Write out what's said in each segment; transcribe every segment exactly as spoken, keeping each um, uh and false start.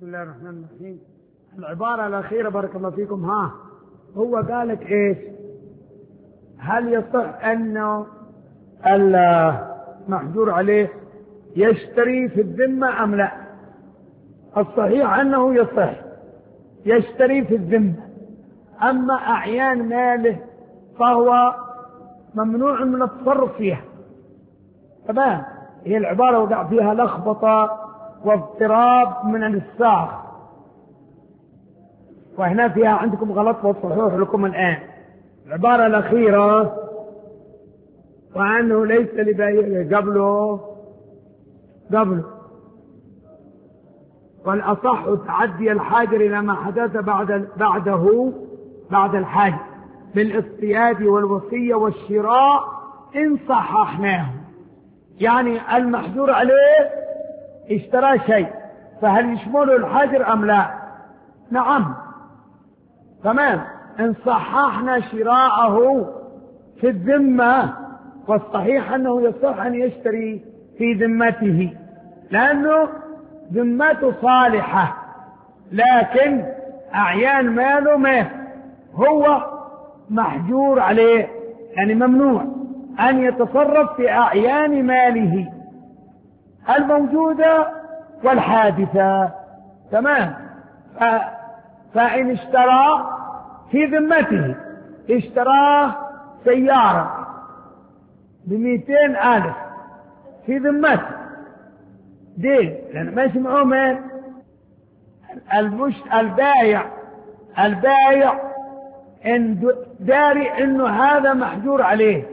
بسم الله الرحمن الرحيم. العبارة الأخيرة بارك الله فيكم، ها هو قال لك إيش؟ هل يصح أنه المحجور عليه يشتري في الذمة أم لا؟ الصحيح أنه يصح يشتري في الذمة، أما أعيان ماله فهو ممنوع من التصرف فيها. تمام، هي العبارة وقع فيها لخبطة واضطراب من الساق، وهنا فيها عندكم غلط والصحيح لكم الآن. العبارة الأخيرة وأنه ليس لبائعه قبله قبله والأصح تعدي الحاجر إلى ما حدث بعد بعده بعد الحاجر بالاصطياد والوصية والشراء إن صححناه. يعني المحجور عليه اشترى شيء، فهل يشمله الحجر أم لا؟ نعم، تمام. إن صححنا شراءه في الذمة، والصحيح أنه يصح أن يشتري في ذمته، لأنه ذمته صالحة، لكن أعيان ماله ما هو محجور عليه، يعني ممنوع أن يتصرف في أعيان ماله الموجودة والحادثة. تمام. ف... فإن اشترى في ذمته، اشتراه سيارة بمئتين ألف في ذمته دين، لأن ماشي معه من المش... البايع البايع إن داري إنه هذا محجور عليه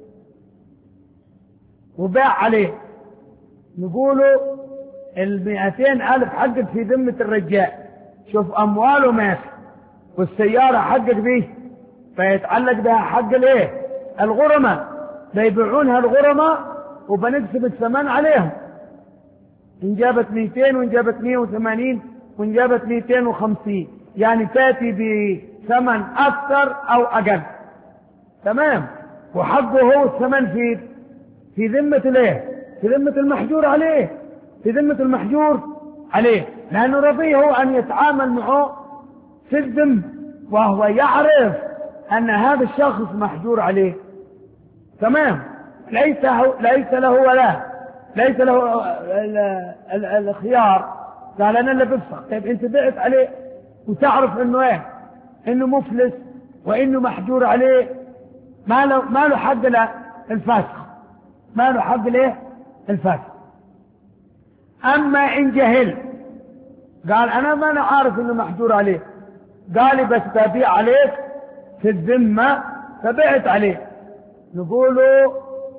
وباع عليه، نقوله المئتين ألف حقك في ذمة الرجال، شوف أمواله ماشي والسيارة حقك به، فيتعلق بها حق الايه؟ الغرماء، بيبيعونها الغرماء وبنكسب الثمن عليهم، إن جابت مئتين وإن جابت مئة وثمانين وإن جابت مئتين وخمسين، يعني تأتي بثمن أكثر أو أقل. تمام. وحقه هو الثمن في في ذمة الايه؟ في ذمة المحجور عليه، في ذمة المحجور عليه، لأنه رضيه هو أن يتعامل معه في الذمة، وهو يعرف أن هذا الشخص محجور عليه. تمام. ليس هو ليس له ولا ليس له الخيار، قال أنا اللي بفسخ. طيب أنت بعت عليه وتعرف إنه إيه؟ إنه مفلس وإنه محجور عليه، ما له ما له حق له الفسخ، ما له حق له الفسخ. أما إن جهل قال أنا ما أنا عارف إنه محجور عليه، قال بس ببيع عليك في الذمة فبعت عليه، نقوله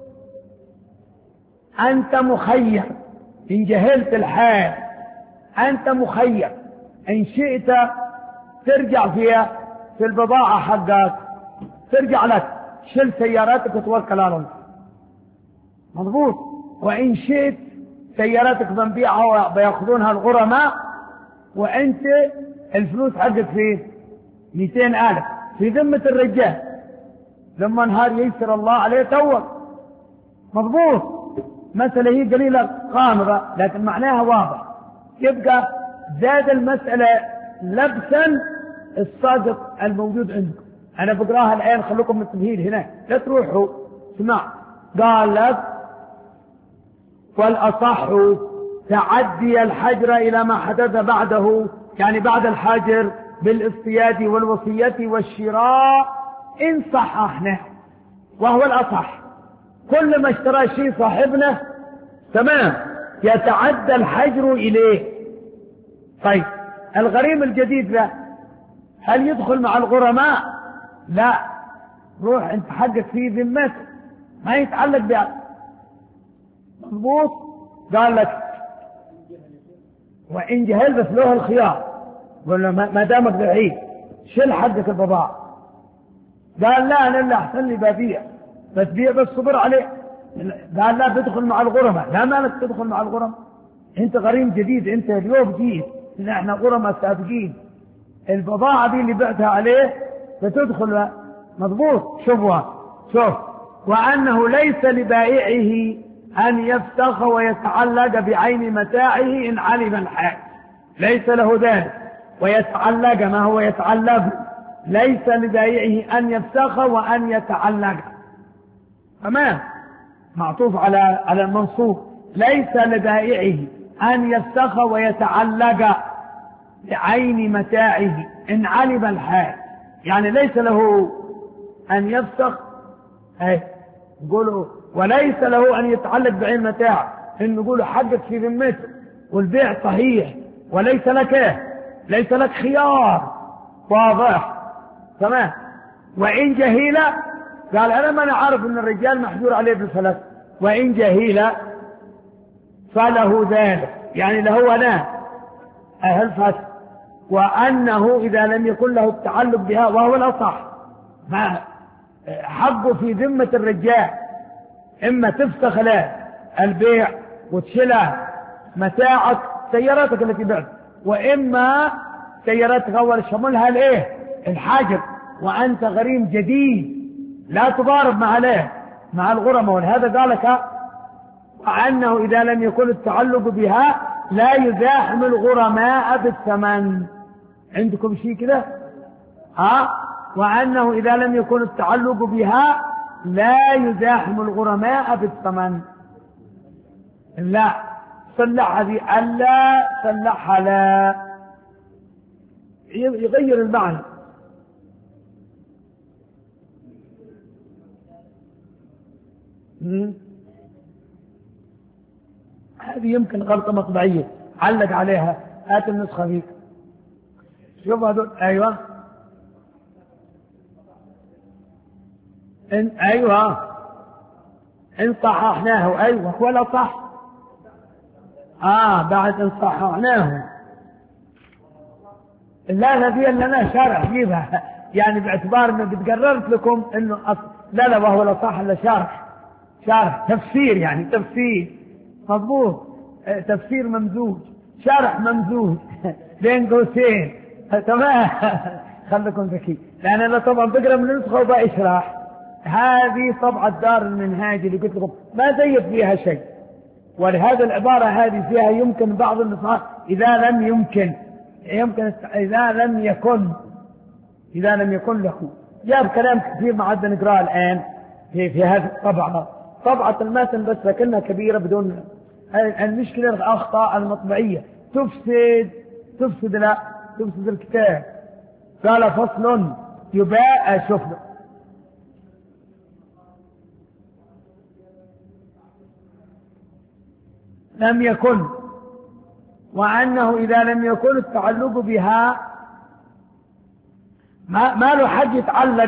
أنت مخير. إن جهلت الحال أنت مخير، إن شئت ترجع فيها في البضاعة حقك، ترجع لك، شل سياراتك وتوكل على الله، مضبوط. وإن شئت سياراتك بنبيعها ويأخذونها الغرماء، وأنت الفلوس حقك فيه مئتين ألف في ذمة الرجال، لما نهار ييسر الله عليه تول، مضبوط. مسألة هي قليلة غامضة لكن معناها واضح. يبقى زاد المسألة لبسا الصادق الموجود عندكم. أنا بقراها الآن، خلوكم من التمهيد هنا لا تروحوا. اسمع، قال لك والأصح تعدي الحجر إلى ما حدث بعده، يعني بعد الحجر بالاصطياد والوصية والشراء إن صححناه، وهو الأصح. كل ما اشترى شيء صاحبنا تمام يتعدى الحجر إليه. طيب الغريم الجديد ذا هل يدخل مع الغرماء؟ لا، روح انت حقك في ذمته، ما يتعلق بها، مضبوط. قال لك وإن جهل بس له الخيار، قال له ما دامك بعيد شل حقك البضاعة. قال لا أنا اللي أحسن لي ببيع، بتبيع بس صبر عليه. قال لا بدخل مع الغرماء. لا مالك تدخل مع الغرماء، انت غريم جديد، انت اليوم جيت، ان احنا غرماء سابقين، البضاعة دي اللي بعتها عليه بتدخل، مضبوط. شوفوا شوف، وأنه ليس لبائعه أن يفتخ ويتعلق بعين متاعه إن علم الحال. ليس له ذلك. ويتعلق، ما هو يتعلق؟ ليس لبائعه أن يفسخ وأن يتعلق. تمام، معطوف على على المنصوب. ليس لبائعه أن يفسخ ويتعلق بعين متاعه إن علم الحال. يعني ليس له أن يفسخ، أي يقولوا، وليس له أن يتعلق بعين متاعه، إن يقولوا حقك في ذمته والبيع صحيح وليس لك إيه؟ ليس لك خيار. واضح؟ تمام. وإن جهيل، قال أنا ما أنا عارف إن الرجال محجور عليه بالفلس، وإن جهيل فله ذلك، يعني له أنا أهل فسخ، وأنه إذا لم يكن له التعلق بها، وهو الأصح، ما حقه في ذمة الرجال، إما تفسخ له البيع وتشيله متاعك سياراتك التي بعت، وإما سياراتك أول شملها الإيه؟ الحاجب، وأنت غريم جديد لا تضارب مع عليه مع الغرماء. ولهذا قال لك وأنه إذا لم يكن التعلق بها لا يزاحم الغرماء بالثمن. عندكم شيء كده؟ ها؟ وأنه إذا لم يكن التعلق بها لا يزاحم الغرماء بالثمن. لا صلح هذه، ألا صلحها، لا يغير المعنى. هذه يمكن غلطة مطبعية، علق عليها، هات النسخة فيك. شوف هذول، أيوة إن أيوة إن صححناه، أيوة ولا صح. آه بعد إن صححناه، لا هذه لنا شارح جيبها، يعني باعتبار إنه قد قررت لكم إنه أصل. لا لا وهو لا صح إلا شارح، شارح تفسير، يعني تفسير مضبوط، تفسير ممزوج، شرح ممزوج بين قوسين. تمام. خليكم ذكي، لأن أنا طبعا بقرأ من النسخة وبأشرح. هذه طبعة دار المنهاج اللي قلت لكم ما زيد فيها شيء، ولهذا العبارة هذه فيها يمكن بعض النسخات إذا لم يمكن يمكن إذا لم يكن إذا لم يكن له، جاب كلام كثير ما عاد نقرأه الآن في في هذه الطبعة. طبعة المتن بس لكنها كبيرة بدون. المشكلة الأخطاء المطبعية تفسد تفسد لا تفسد الكتاب. قال فصل يباع، شوف لم يكن، وأنه إذا لم يكن التعلق بها ما, ما له حد يتعلق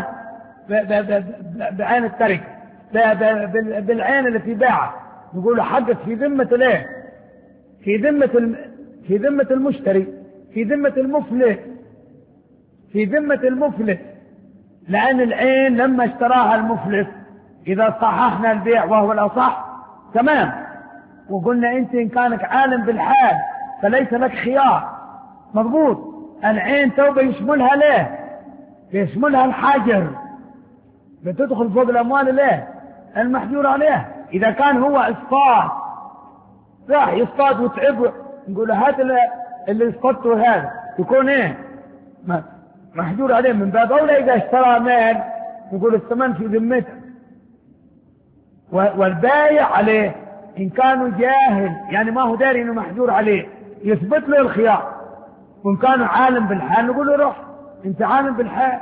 بعين التركة، بالعين اللي في باعه. يقول حقك في ذمة الايه؟ في ذمة الم... في ذمة المشتري، في ذمة المفلس، في ذمة المفلس، لأن العين لما اشتراها المفلس، إذا صححنا البيع وهو الأصح تمام، وقلنا أنت إن كانك عالم بالحال فليس لك خيار، مضبوط. العين توبة يشملها ليه؟ يشملها الحاجر، بتدخل فوق الأموال ليه؟ المحجور عليه. إذا كان هو اصطاد، راح يصطاد وتعب، نقول هات اللي اصطادته هذا يكون ايه؟ محجور عليه. من باب أولى إذا اشترى مال نقول الثمن في ذمته، والبايع عليه إن كانوا جاهل، يعني ما هو داري إنه محجور عليه، يثبت له الخيار. وإن كانوا عالم بالحال نقول له روح أنت عالم بالحال.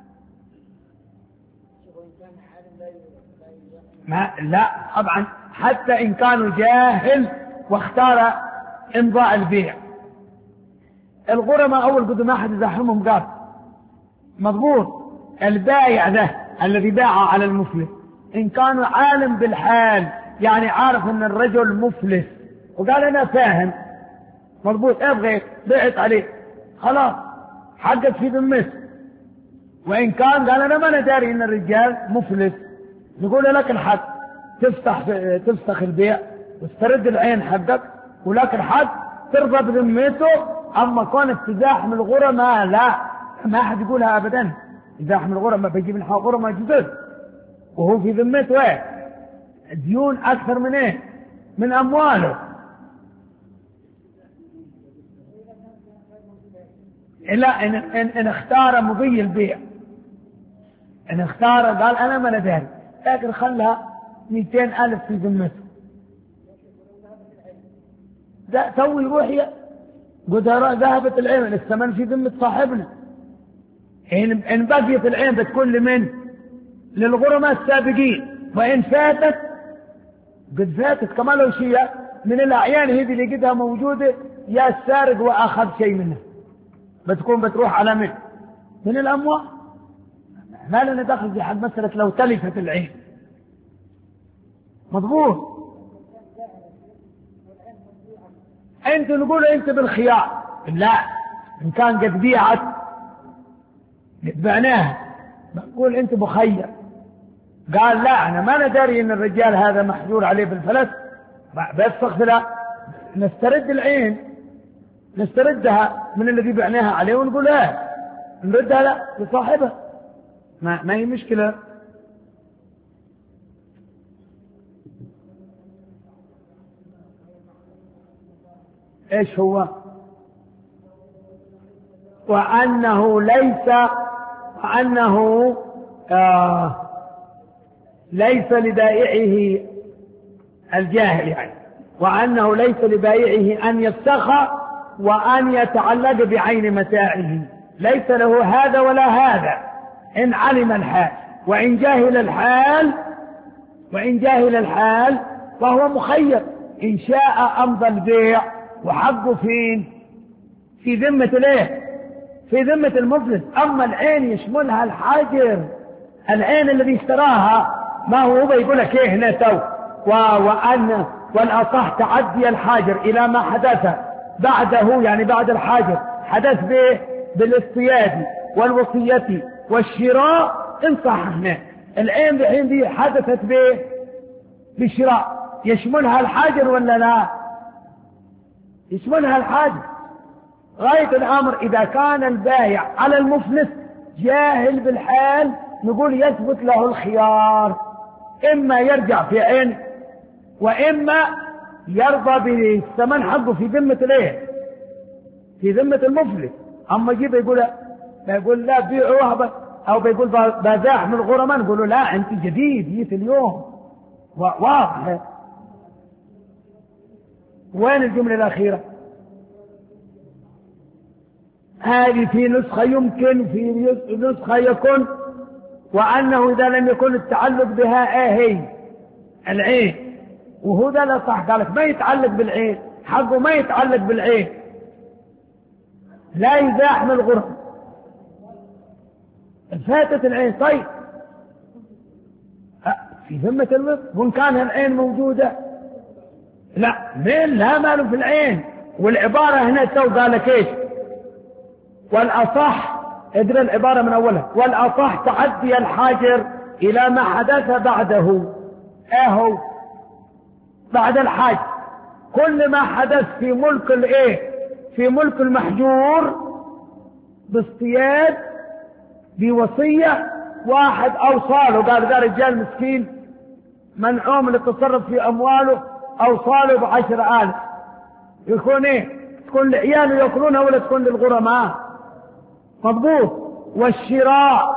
ما لا طبعا، حتى إن كانوا جاهل واختار إمضاء البيع. الغرماء أول قد ما أحد يزاحمهم قال مضبوط. البايع ذا الذي باع على المفلس إن كانوا عالم بالحال، يعني عارف أن الرجل مفلس وقال أنا فاهم مضبوط، أبغي بعت عليه خلاص حقك في ذمته. وإن كان قال أنا ما أنا داري أن الرجال مفلس، نقول لك الحق تفتح تفسخ البيع وتسترد العين حقك، ولك الحق ترضى بذمته. أما كونك تزاحم الغرماء لا، ما أحد يقولها أبدا. يزاحم الغرماء بيجيب من حق غرماء جدد وهو في ذمته ايه؟ ديون أكثر من ايه؟ من أمواله. لا، إن, إن, إن اختار مضي البيع، إن اختار قال أنا ما نداري، لكن خلها مئتين ألف في ذمته، ده تو يروح قد ذهبت العين، الثمن في ذمة صاحبنا. إن بقيت العين بتكون لمن؟ للغرماء السابقين، وإن فاتت قد فاتت كما لو شيء من الأعيان هذه اللي قدها موجودة، يا السارق وأخذ شيء منها، بتكون بتروح على من؟ من الأموال. ما لنا دخل في حد مسألة لو تلفت العين. مضبوط. أنت نقول أنت بالخيار، لا، إن كان قد بيعت قد بعناها بقول أنت مخير. قال لا، أنا ما ندري إن الرجال هذا محجور عليه بالفلس، بس لا نسترد العين، نستردها من الذي بعناها عليه ونقول لا نردها لا لصاحبها، ما, ما هي مشكلة. ايش هو؟ وأنه ليس وأنه آه ليس لبائعه الجاهل يعني، وأنه ليس لبائعه أن يفسخ وأن يتعلق بعين متاعه، ليس له هذا ولا هذا إن علم الحال، وإن جاهل الحال وإن جاهل الحال فهو مخير، إن شاء أمضى البيع وحقه فين؟ في ذمة الايه؟ في ذمة المفلس. أما العين يشملها الحاجر، العين الذي اشتراها، ما هو بيقول لك ايه هنا تو وأن والأصح تعدي الحاجر إلى ما حدث بعده، يعني بعد الحاجر حدث به بالاصطياد والوصية والشراء، إن صححنا العين بحين دي حدثت به بالشراء، يشملها الحاجر ولا لا؟ يشملها الحاجر. غاية الأمر إذا كان البايع على المفلس جاهل بالحال، نقول يثبت له الخيار، إما يرجع في عين وإما يرضى بالثمن حقه في ذمة الايه؟ في ذمة المفلس. أما يجيب يقول يقول لا بيعوها، أو بيقول بازاح من الغرماء، نقول لا أنت جديد جيت اليوم، واضح. وين الجملة الأخيرة؟ هذه في نسخة يمكن، في نسخة يكون، وأنه إذا لم يكن التعلق بها آهي العين، وهو ده لا صح، قالك ما يتعلق بالعين، حقه ما يتعلق بالعين، لا يزاحم الغرفة، فاتت العين. طيب في ذمة المصر، وإن كان العين موجودة لا مين لا ماله في العين. والعبارة هنا تو قالك ايش؟ والأصح، ادري العبارة من أولها، والأصح تعدي الحاجر إلى ما حدث بعده. اهو بعد الحاج كل ما حدث في ملك الايه؟ في ملك المحجور باصطياد بوصية، واحد أوصاله قال ذا رجال مسكين منعوم من التصرف في أمواله، أوصاله بعشر آلاف، يكون ايه؟ تكون لعياله يأكلونها ولا تكون للغرماء؟ مضبوط. والشراء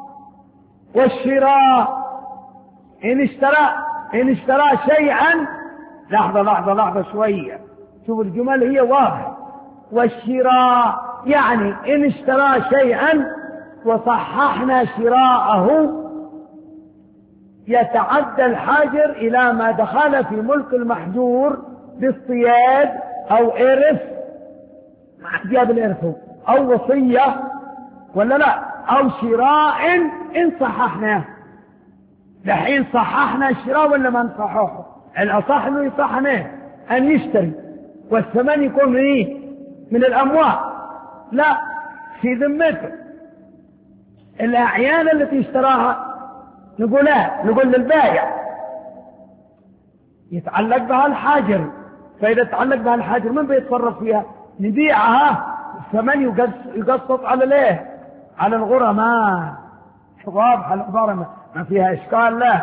والشراء إن اشترى إن اشترى شيئا، لحظة لحظة لحظة شوية، شوف الجمل هي واضحة. والشراء يعني إن اشترى شيئا وصححنا شراءه، يتعدى الحاجر إلى ما دخل في ملك المحجور باصطياد أو إرث، ما جاب الإرث، أو وصية ولا لا، أو شراء إن صححناه. دحين صححنا الشراء ولا ما نصححه؟ الأصح إنه يصححناه، أن يشتري والثمن يكون من إيه؟ من الأموال، لا في ذمته. الأعيان التي اشتراها نقول لا، نقول للبائع يتعلق بها الحاجر، فإذا تعلق بها الحاجر من بيتصرف فيها؟ نبيعها، الثمن يقسط على ليه؟ على الغرماء. واضحة العبارة، ما فيها إشكال. لا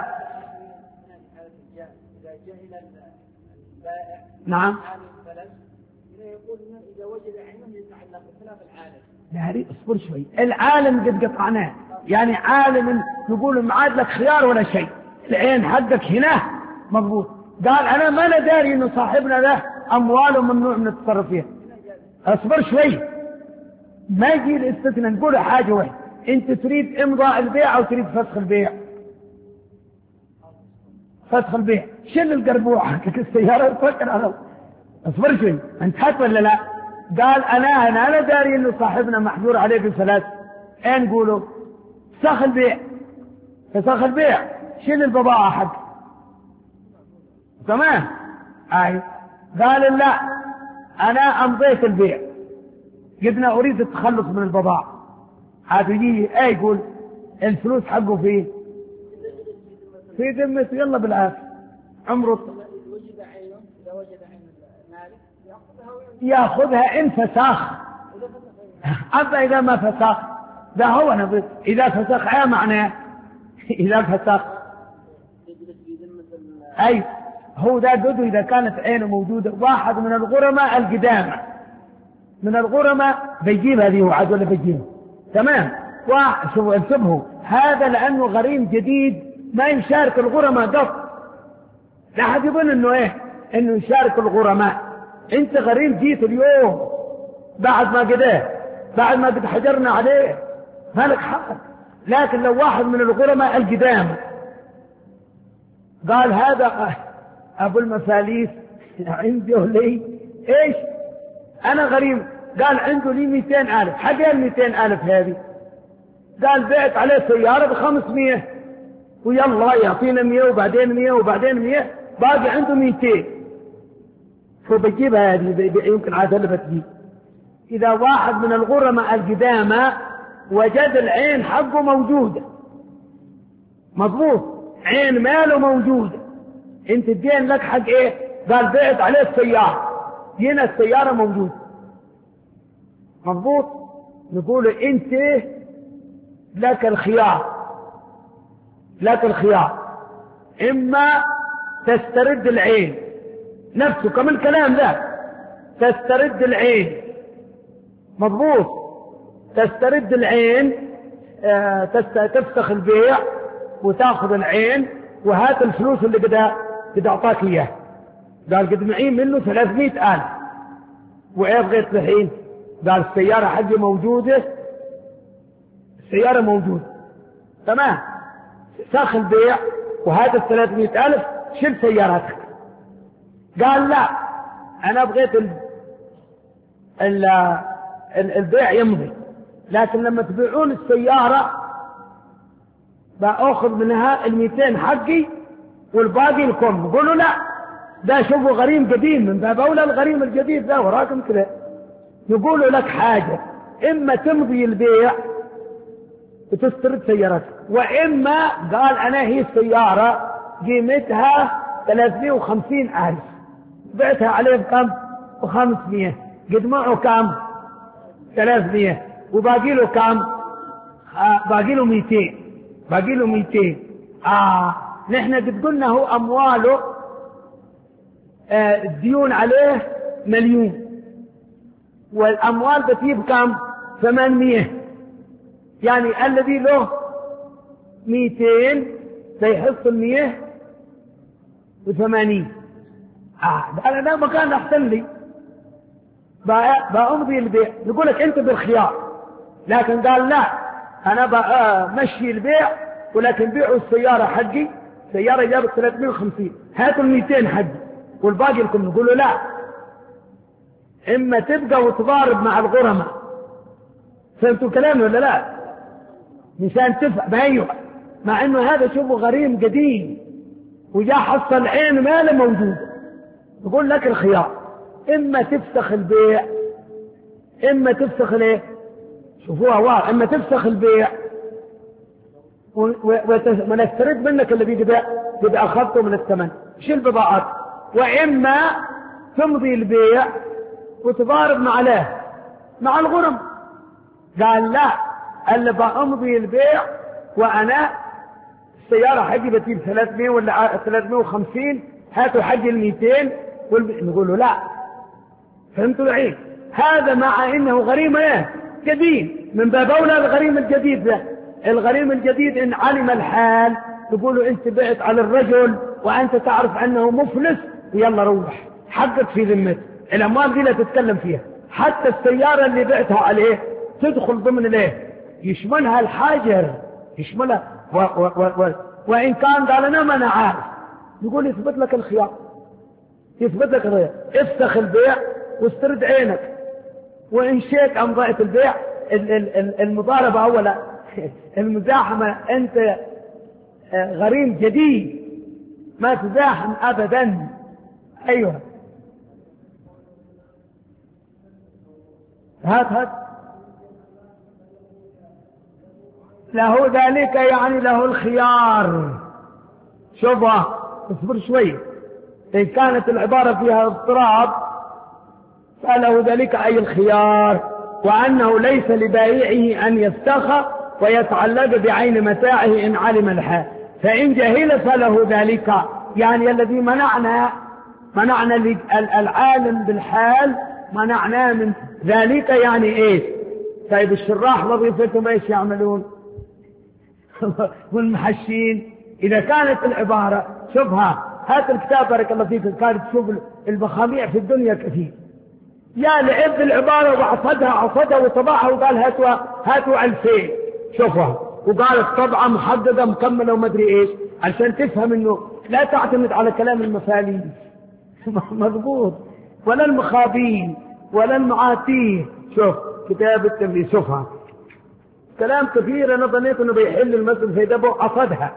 إذا جهل البائع نعم عن الفلس يقول إذا وجد عينه يتعلق لا اصبر شوي، العالم قد قطعناه، يعني عالم نقول ما عاد لك خيار ولا شيء، العين حقك هنا مضبوط. قال انا ما انا داري انه صاحبنا له امواله ممنوع من التصرف فيها. اصبر شوي، ما يجي الاستثناء، نقول حاجه واحده، انت تريد امضاء البيع او تريد فسخ البيع؟ فسخ البيع. شيل القربوع حقك السياره تفكر على. اصبر شوي، انتهت ولا لا؟ قال انا انا انا داري انه صاحبنا محجور عليه بالثلاث. ايه نقوله؟ فسخ البيع. فسخ البيع، شيل البضاعه حقك. تمام؟ اي. قال لا انا امضيت البيع، قلنا اريد التخلص من البضاعه. هذا يجي ايه يقول الفلوس حقه فيه في ذمته، يلا بالعافيه عمره وجد عينه. اذا وجد عين المالك ياخذها ان فسخ. اما اذا ما فسخ ده هو نبض. اذا فسخ ايه معناه؟ اذا فسخ اي هو ده دودو. اذا كانت عينه موجوده، واحد من الغرماء القدامى من الغرماء بيجيب هذه وعد ولا بيجيبها؟ تمام. وشوف انتبهوا، هذا لانه غريم جديد ما يشارك الغرماء قط. لا حد يظن انه ايه انه يشارك الغرماء. انت غريم جيت اليوم بعد ما قداه، بعد ما قد حجرنا عليه، مالك حق. لكن لو واحد من الغرماء القدامى قال هذا ابو المفاليس عنده لي ايش، انا غريم، قال عنده لي مئتين الف، حاجة مئتين الف هذه، قال بعت عليه سيارة بخمسمية ويلا يعطينا مية وبعدين مية وبعدين مية، باقي عنده مئتين، فبجيبها هذه يمكن عادلبة دي. إذا واحد من الغرماء القدامى وجد العين حقه موجودة مضبوط، عين ماله موجودة، انت الدين لك حق ايه؟ قال بعت عليه السيارة، هنا السيارة موجودة مضبوط، نقول انت لك الخيار، لك الخيار، اما تسترد العين نفسه كم الكلام ده، تسترد العين مضبوط، تسترد العين، اه تفسخ البيع وتاخذ العين وهات الفلوس اللي قد قد اعطاك اياه. قال قد معين منه ثلاثمائة الف، وايه بغيت الحين؟ قال السيارة حقي موجودة، السيارة موجودة تمام، ساخ البيع وهذا الثلاثمائة الف شيل سيارتك. قال لا انا بغيت ال... ال... ال... البيع يمضي، لكن لما تبيعون السيارة بأخذ منها المئتين حقي والباقي لكم. قولوا لا ده شوفوا غريم قديم، من باب اولى الغريم الجديد ده وراكم كذا. يقولوا لك حاجة، اما تمضي البيع وتسترد سيارتك، واما قال انا هي السيارة قيمتها ثلاثمائة وخمسين الف بعتها عليه بكم؟ بخمسمائة، قد معه كم؟ ثلاثمائة، وباقي له كم؟ آه باقي له مئتين، باقي له مئتين. اه نحن قد قلنا هو امواله آه الديون عليه مليون، والاموال بتجيب كم؟ ثمانمائة، يعني الذي له مئتين سيحصل مئة وثمانين. اه ده انا مكان احسن لي بأمضي البيع. يقول لك انت بالخيار، لكن قال لا انا بمشي البيع، ولكن بيعوا السيارة حقي، سيارة جابت ثلاثمائة وخمسين، هاتوا المئتين حقي والباقي لكم. نقول له لا، اما تبقى وتضارب مع الغرماء. فهمتوا كلامي ولا لا؟ مشان تفهم ايوه، مع انه هذا شوفوا غريم قديم وجا حصل عين ماله موجود. يقول لك الخيار، اما تفسخ البيع، اما تفسخ الايه؟ شوفوها واضح، اما تفسخ البيع ونسترد منك الذي قد قد اخذته من الثمن، شيل بضاعات، واما تمضي البيع وتضارب مع له مع الغرم. قال لا، اللي بأمضي البيع وانا السيارة حقي بتجيب ثلاثمائة ولا ثلاثمائة وخمسين، هاتوا حقي المئتين والب... نقول له لا. فهمتوا العين؟ هذا مع انه غريم ايه جديد، من باب اولى الغريم الجديد ده. الغريم الجديد ان علم الحال تقول له انت بعت على الرجل وانت تعرف انه مفلس، يلا روح حقك في ذمته. الاموال دي لا تتكلم فيها. حتى السيارة اللي بعتها عليه تدخل ضمن الايه، يشملها الحاجر، يشملها و و و و وان كان قال انا ما انا عارف، يقول يثبت لك الخيار، يثبت لك الخيار، افسخ البيع واسترد عينك. وان شئت عن ضيعة البيع المضاربة اولا المزاحمة، انت غريم جديد ما تزاحم ابدا. ايوه هات هات له ذلك يعني له الخيار. شوفها اصبر شوي، إن كانت العبارة فيها اضطراب فله ذلك أي الخيار، وأنه ليس لبائعه أن يفتخ ويتعلق بعين متاعه إن علم الحال، فإن جهل فله ذلك. يعني الذي منعنا منعنا العالم بالحال منعناه من ذلك. يعني ايش؟ طيب الشراح وظيفتهم ايش يعملون؟ والمحشين. اذا كانت العبارة شوفها، هات الكتاب بارك الله فيك، كانت تشوف البخاميع في الدنيا كثير، يا لعب العبارة وعصدها عصدها وطبعها وقال هاتوا هاتوا ألفين، شوفها وقالت طبعة محددة مكملة وما ادري ايش، عشان تفهم انه لا تعتمد على كلام المفاليس مضبوط، ولا المخابين ولا المعاتيه. شوف كتاب التمريض، شوفها كلام كثير انا ظنيت انه بيحل المسألة في دبه عصدها.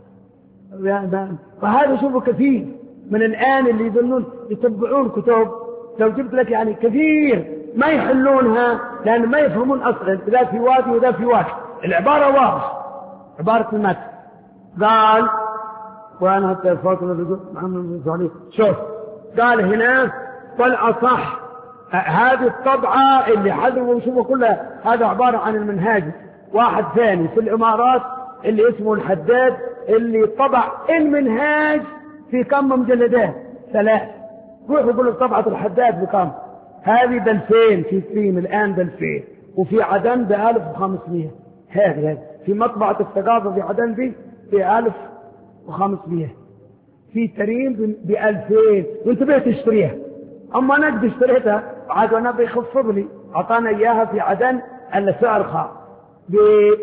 وهذا شوفوا كثير من الان اللي يظنون يتبعون كتب، لو جبت لك يعني كثير ما يحلونها لان ما يفهمون اصلا، ذا في وادي وذا في وادي. العبارة واضحة، عبارة المتن قال وانا حتى فاطمة بيقول محمد بن علي. شوف قال هنا والأصح هذه الطبعة اللي حذروا وشوفوا كلها، هذا عبارة عن المنهاج واحد ثاني في الإمارات اللي اسمه الحداد، اللي طبع المنهاج في كم مجلدات؟ ثلاث. روحوا يقولوا طبعة الحداد بكم؟ هذه بألفين في سليم الآن بألفين، وفي عدن بألف وخمسمية. هذه في مطبعة الثقافة في عدن دي بألف وخمسمية، في تريم بألفين، وانت بيه تشتريها. اما انا قد اشتريتها عاد وانا بيخفض لي، اعطانا اياها في عدن الا سعر خاص ب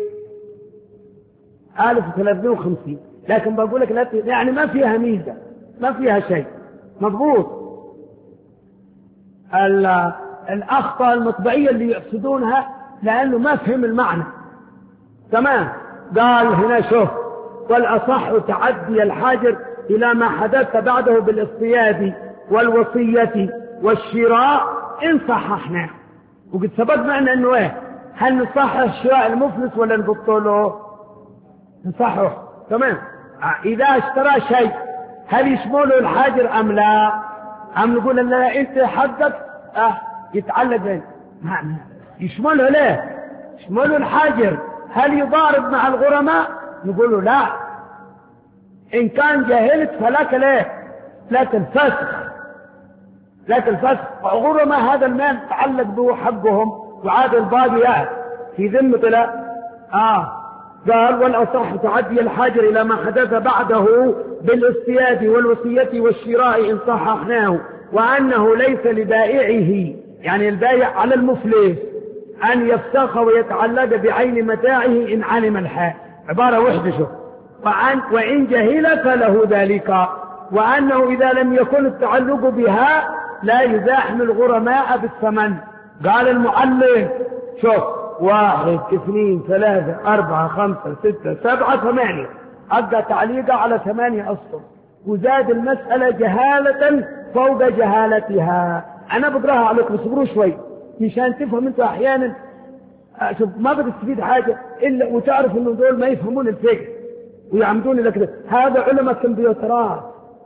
ألف وثلاثمائة وخمسين، لكن بقول لك لا يعني ما فيها ميزة، ما فيها شيء مضبوط. الاخطاء المطبعية اللي يقصدونها لانه ما فهم المعنى تمام. قال هنا شوف والأصح تعدي الحاجر إلى ما حدث بعده بالاصطياد والوصية والشراء إن صححناه. وقد سبق معنا أنه إيه، هل نصحح شراء المفلس ولا نبطله؟ نصحح تمام. إذا اشترى شيء هل يشمله الحاجر أم لا؟ أم نقول لا أنت حقك أه يتعلق بين ما يشمله ليه؟ يشمله الحاجر. هل يضارب مع الغرماء؟ نقول له لا، إن كان جاهلت فلك ليه؟ لك الفسخ، لك الفسخ. وغرماء هذا المال تعلق به حقهم وعاد الباقي في ذمة لا. آه قال والأصح تعدي الحاجر إلى ما حدث بعده بالاصطياد والوصية والشراء إن صححناه، وأنه ليس لبائعه يعني البائع على المفلس أن يفتخ ويتعلق بعين متاعه إن علم الحال. عبارة وحدة شوف. وأن وإن جهل فله ذلك، وأنه إذا لم يكن التعلق بها لا يزاحم الغرماء بالثمن. قال المعلم شوف واحد اثنين ثلاثة أربعة خمسة ستة سبعة ثمانية، أبقى تعليقه على ثمانية أسطر، وزاد المسألة جهالة فوق جهالتها. أنا بقراها عليكم اصبروا شوي مشان تفهم انتوا احيانا. شوف ما بتستفيد حاجة الا وتعرف انه دول ما يفهمون الفقه ويعمدون لك ده. هذا علماء كمبيوترات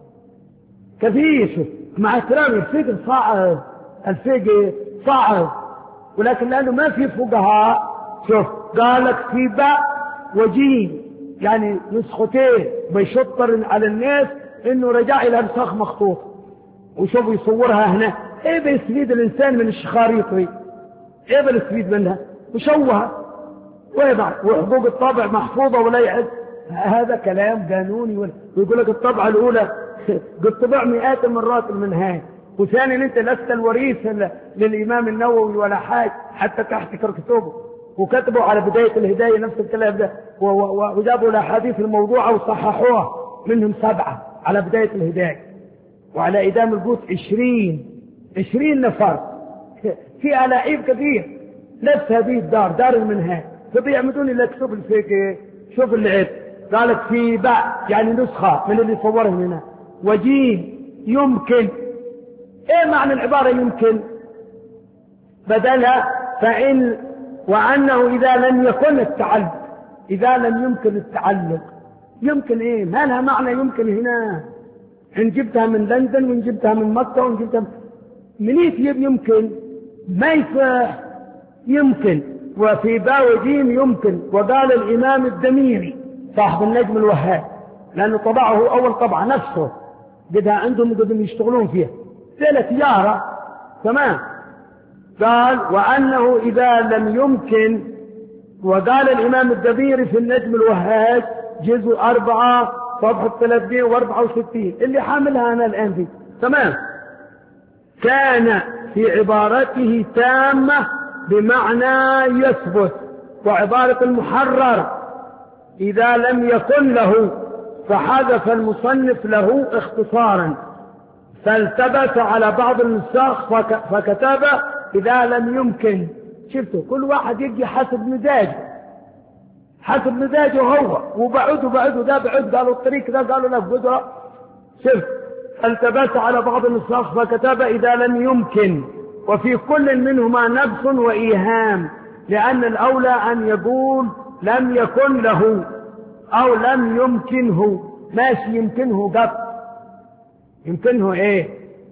كثير. شوف مع احترامي الفقه صعب، الفقه صعب، ولكن لانه ما في فقهاء. شوف قالك في باء وجيم يعني نسختين بيشطر على الناس انه رجع الى نسخ مخطوط، وشوف يصورها هنا ايه بيستفيد الانسان من الشخاريط دي؟ ايه بيستفيد منها؟ مشوهة ويضع وحقوق الطبع محفوظة ولا يعد. هذا كلام قانوني. ويقول لك الطبعة الأولى قد طبع مئات المرات المنهاج، وثانيا انت لست الوريث للإمام النووي ولا حاجة حتى تحتكر كتبه، وكتبوا على بداية الهداية نفس الكلام ده، وجابوا الأحاديث الموضوعة وصححوها منهم سبعة على بداية الهداية، وعلى إدام القوت عشرين عشرين نفر. في ألاعيب كثير. نفس هذه الدار دار المنهاج تضيع من دون إلا كتب الفقه. شوف العيب قالت في باع يعني نسخة من اللي صوره هنا وجيه يمكن. ايه معنى العبارة يمكن؟ بدلها فإن وأنه إذا لم يكن التعلق، إذا لم يمكن التعلق. يمكن ايه؟ ما لها معنى يمكن هنا. إن جبتها من لندن وإن جبتها من مكة وإن جبتها من يجيب يمكن ما يصح. يمكن وفي باء وجيم يمكن. وقال الإمام الدميري صاحب النجم الوهاب لأنه طبعه أول طبعة نفسه بدها عندهم قدم يشتغلون فيها سيلة تجارة تمام. قال وأنه إذا لم يمكن. وقال الإمام الدميري في النجم الوهاب جزء أربعة صفحة ثلاثمائة وأربعة وستين اللي حاملها أنا الآن فيه تمام. كان في عبارته تامة بمعنى يثبت. وعبارة المحرر إذا لم يكن له فحذف المصنف له اختصارا فالتبس على بعض النساخ فكتب إذا لم يمكن. شفتوا كل واحد يجي حسب مزاجه حسب مزاجه هو. وبعده بعده ده بعد قالوا الطريق ده قالوا له قدرة. شفت فالتبس على بعض النساخ فكتب إذا لم يمكن. وفي كل منهما نبس وإيهام لأن الأولى أن يقول لم يكن له أو لم يمكنه. ماشي يمكنه قط يمكنه إيه.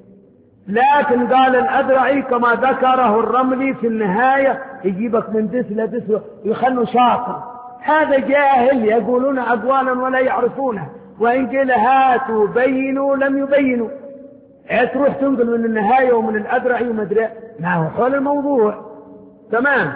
لكن قال الأدرعي كما ذكره الرملي في النهاية يجيبك من دس لدس يخلوا شاطر. هذا جاهل يقولون أقوالا ولا يعرفونه. وإن قيل هاتوا بينوا لم يبينوا. تروح تنقل من النهاية ومن الأدرعي ومدري ما هو حول الموضوع تمام.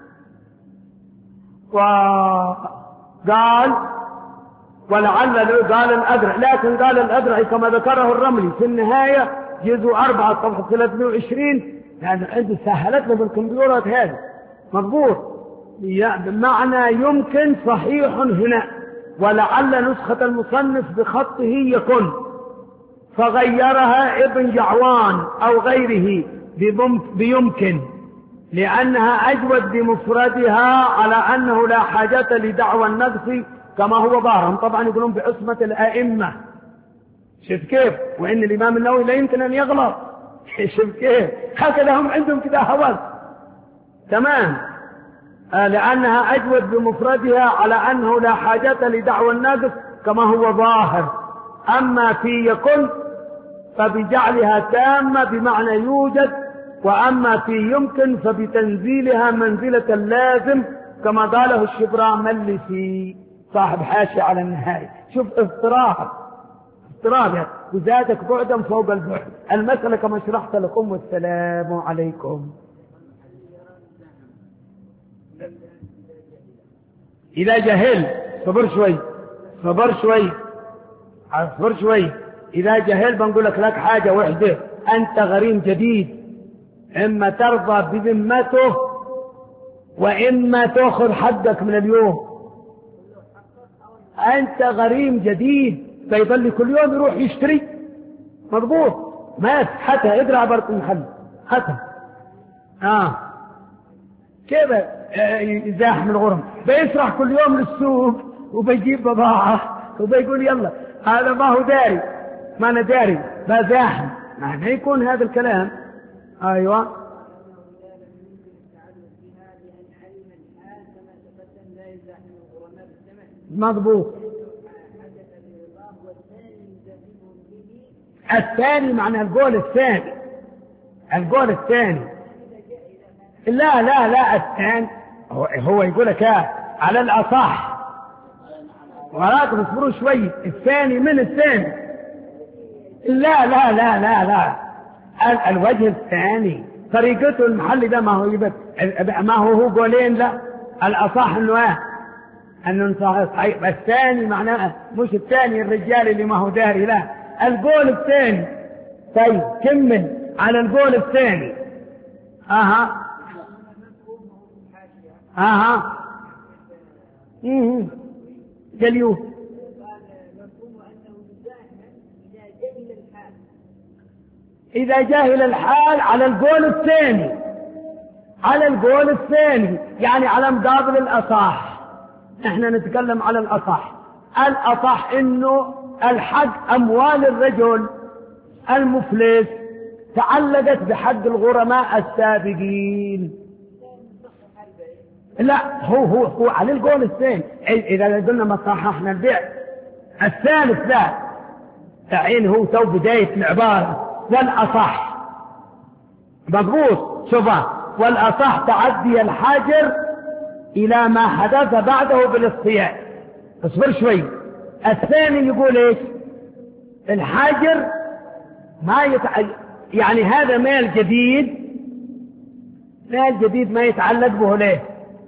وقال ولعل قال الأدرعي لكن قال الأدرعي كما ذكره الرملي في النهاية جزء أربعة صفحة ثلاثمائة وعشرين يعني عنده سهلت له بالكمبيوترات هذا مضبوط. بمعنى يمكن صحيح هنا. ولعل نسخة المصنف بخطه يكن فغيرها ابن جعوان أو غيره بيمكن لأنها أجود بمفردها على أنه لا حاجة لدعوى النقص كما هو ظاهر. طبعا يقولون بعصمة الأئمة. شوف كيف. وإن الإمام النووي لا يمكن أن يغلط. شوف كيف. هكذا هم عندهم كده هوس تمام. آه لأنها أجود بمفردها على أنه لا حاجة لدعوى النقص كما هو ظاهر. أما في يكن فبجعلها تامة بمعنى يوجد. وأما في يمكن فبتنزيلها منزلة اللازم كما قاله الشبراملسي صاحب حاشية على النهاية. شوف اضطراب اضطراب وزادك بعدا فوق البعد. المسألة كما شرحت لكم والسلام عليكم. إذا جهل صبر شوي صبر شوي صبر شوي. إذا جهل بنقول لك لك حاجة وحدة. أنت غريم جديد إما ترضى بذمته وإما تأخذ حقك من اليوم. أنت غريم جديد فيظل كل يوم يروح يشتري مضبوط مات حتى اقرأ عبارة المحل حتى آه كيف يزاحم الغرم بيسرح كل يوم للسوق وبيجيب بضاعة وبيقول يلا هذا ما هو داري ما أنا داري بزاحم. ما يكون هذا الكلام. أيوة مضبوط. الثاني معنى القول الثاني القول الثاني لا لا لا الثاني هو, هو يقول لك على الأصح ولكن اصبروا شوي. الثاني من الثاني لا لا لا لا لا الوجه الثاني طريقته المحل ده ما هو يبقى ما هو هو قولين، لا الأصح انه ايه انه صحيح. الثاني معناه مش الثاني الرجال اللي ما هو داري، لا القول الثاني. طيب كمل على القول الثاني. اها اها اها جليوه إذا جاهل الحال على القول الثاني، على القول الثاني يعني على مقابل الأصح. احنا نتكلم على الأصح. الأصح إنه الحق أموال الرجل المفلس تعلقت بحق الغرماء السابقين. لا هو هو هو على القول الثاني. إذا قلنا ما صححنا البيع الثالث لا تعين هو تو بداية العبارة. والأصح مضبوط شوفها. والأصح تعدي الحاجر إلى ما حدث بعده بالاصطياء. اصبر شوي. الثاني يقول ايش؟ الحاجر ما يتع... يعني هذا مال جديد، مال جديد ما يتعلق به ليه؟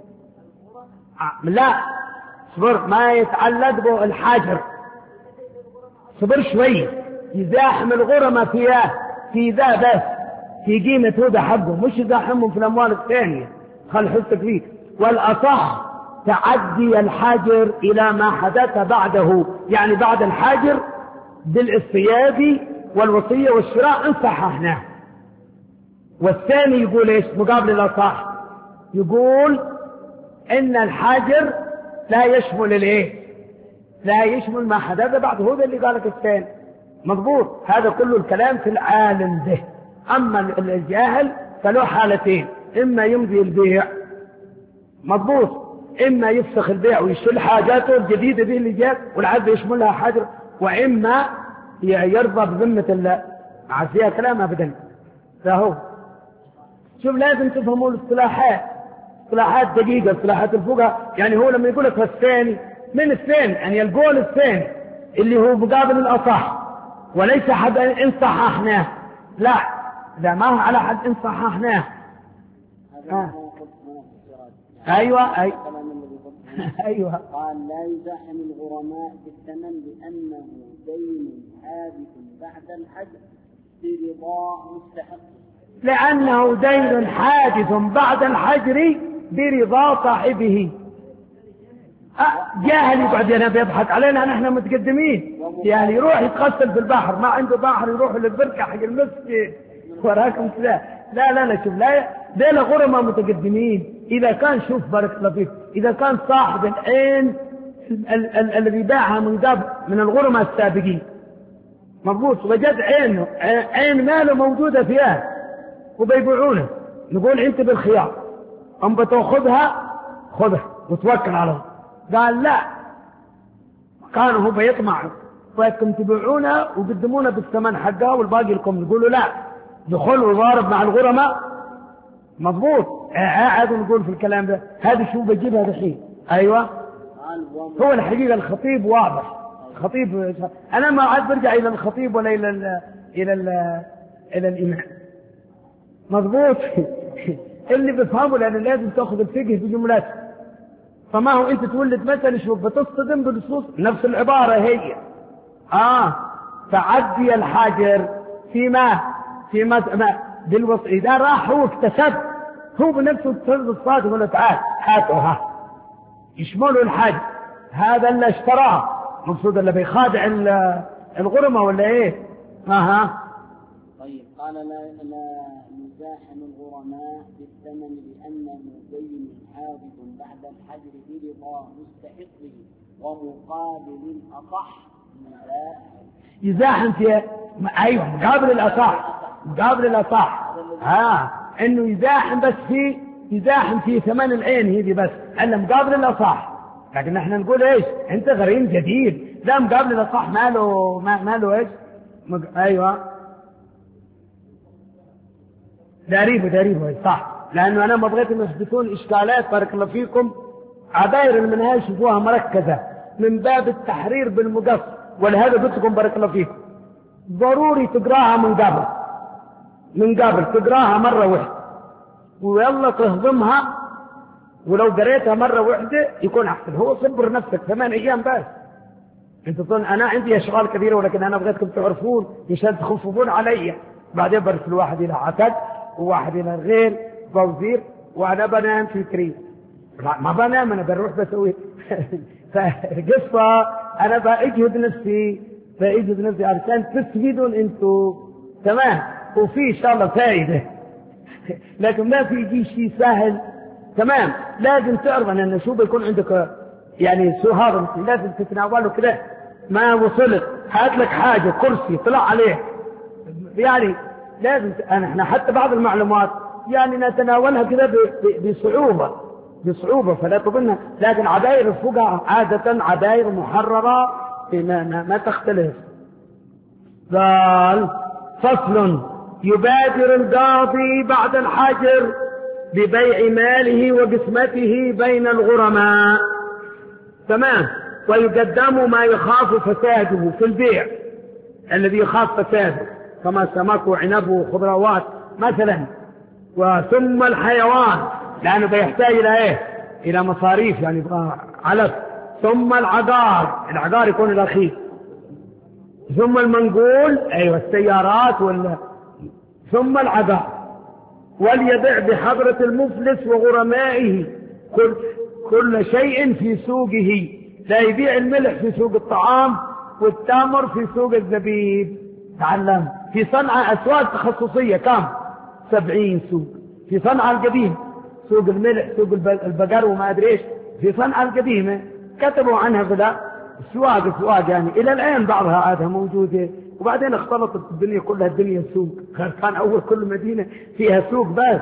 لا اصبر، ما يتعلق به الحاجر. اصبر شوي. يزاحم الغرماء فيها في ذا بس في قيمة هذا حقه، مش يزاحمهم في الأموال الثانية. خل حسك فيه. والأصح تعدي الحاجر إلى ما حدث بعده، يعني بعد الحاجر بالاصطياد والوصية والشراء إن صححناه. والثاني يقول إيش مقابل الأصح؟ يقول إن الحاجر لا يشمل الإيه؟ لا يشمل ما حدث بعد هذا اللي قالك الثاني. مضبوط. هذا كله الكلام في العالم به. أما الجاهل فله حالتين: إما يمضي البيع مضبوط، إما يفسخ البيع ويشيل حاجاته الجديدة دي اللي جات والعقد يشملها حجر، وإما يرضى بذمة الله. مع فيها كلام أبدا. فهو شوف لازم تفهموا الاصطلاحات، اصطلاحات دقيقة، اصطلاحات الفقهاء. يعني هو لما يقول لك الثاني من الثاني يعني القول الثاني اللي هو مقابل الأصح، وليس حد إن صححناه. لا إذا ما هو على حد إن صححناه. آه. أيوة أي أيوة. قال لا يزاحم الغرماء بالثمن لأنه دين حادث بعد الحجر برضا مستحق. لأنه دين حادث بعد الحجر برضا صاحبه. جاهل يقعد هنا بيضحك علينا نحن متقدمين. يعني يروح يتغسل في البحر، ما عنده بحر يروح للبركة حق المسجد وراكم كذا. لا لا لا شوف، لا ديل غرماء متقدمين. إذا كان شوف بارك الله فيك، إذا كان صاحب العين الذي باعها من قبل من الغرماء السابقين مضبوط، وجد عينه عين ماله موجودة فيها وبيبيعونه، نقول أنت بالخيار أم بتأخذها خذها وتوكل على الله. قال لا، كان هو بيطمع ويكم تبيعونها وقدمونا بالثمن حقها والباقي لكم. نقولوا لا، دخل وضارب مع الغرماء مضبوط. قاعد نقول في الكلام ده هذا شو بجيبها دحين. ايوه هو الحقيقه الخطيب واضح. الخطيب انا ما عاد برجع الى الخطيب ولا الى ال الى ال الى الامام مضبوط. اللي بيفهموا لان لازم تاخذ الفقه بجملته. فما هو انت تولد مثل شوف بتصطدم بالنصوص نفس العباره هي اه تعدي الحاجر فيما فيما بالوصف. اذا راح هو اكتسب هو بنفسه التصرف الصادق ولا تعال هاتوها يشملوا الحاج. هذا اللي اشتراه مقصود اللي بيخادع الغرمة ولا ايه؟ اها طيب. قال لا لا يزاحم الغرماء بالثمن لأنه دين حادث بعد الحجر برضا مستحقه ومقابل الأصح. يزاحم في ايوه مقابل الأصح، مقابل الأصح ها انه يزاحم بس في يزاحم في ثمن العين هذه بس الا مقابل الأصح. لكن احنا نقول ايش انت غريم جديد، لا مقابل الأصح ماله ماله ايش مق... ايوه داريبه داريبه صح. لانه انا ما بغيت يحدثون اشكالات بارك الله فيكم. عباير المنهاج شوفوها مركزه من باب التحرير بالمقص، ولهذا قلت لكم بارك الله فيكم ضروري تقراها من قبل من قبل تقراها مرة واحدة ويلا تهضمها، ولو قريتها مرة واحدة يكون أحسن. هو صبر نفسك ثمان أيام بس. أنت تظن أنا عندي أشغال كثيرة، ولكن أنا بغيتكم تعرفون مشان تخففون علي. بعدين برسل واحد إلى عتد وواحد إلى الغير فوزير، وأنا بنام في كريم. ما بنام، أنا بروح بسوي فقصة. أنا بأجهد نفسي بأجهد نفسي عشان تستفيدون أنتوا، تمام؟ وفي إن شاء الله فائدة لكن ما في يجي شيء سهل، تمام؟ لازم تعرف أن شو بيكون عندك يعني سو هذا لازم تتناوله كده. ما وصلت هات لك حاجة كرسي طلع عليه، يعني لازم أنا احنا حتى بعض المعلومات يعني نتناولها كده بصعوبة بصعوبة فلا تظنها. لكن عباير الفقهاء عادة عباير محررة ما, ما, ما تختلف. قال فصل: يبادر القاضي بعد الحجر ببيع ماله وقسمته بين الغرماء، تمام؟ ويقدم ما يخاف فساده في البيع الذي يخاف فساده، كما سمك وعنب وخضروات مثلا. وثم الحيوان لأنه بيحتاج إلى إيه؟ إلى مصاريف، يعني علف. ثم العقار، العقار يكون الأخير. ثم المنقول، أيوة السيارات وال... ثم العقار. وليبيع بحضرة المفلس وغرمائه كل, كل شيء في سوقه. لا يبيع الملح في سوق الطعام والتمر في سوق الزبيب. تعلم في صنعاء أسواق تخصصية كم؟ سبعين سوق. في صنعاء القديم سوق الملح، سوق البقر وما أدري إيش. في صنعاء القديمة كتبوا عنها بلا سواق سواق، يعني إلى الآن بعضها عادها موجودة. وبعدين اختلطت الدنيا كلها، الدنيا سوق. كان أول كل مدينة فيها سوق بس.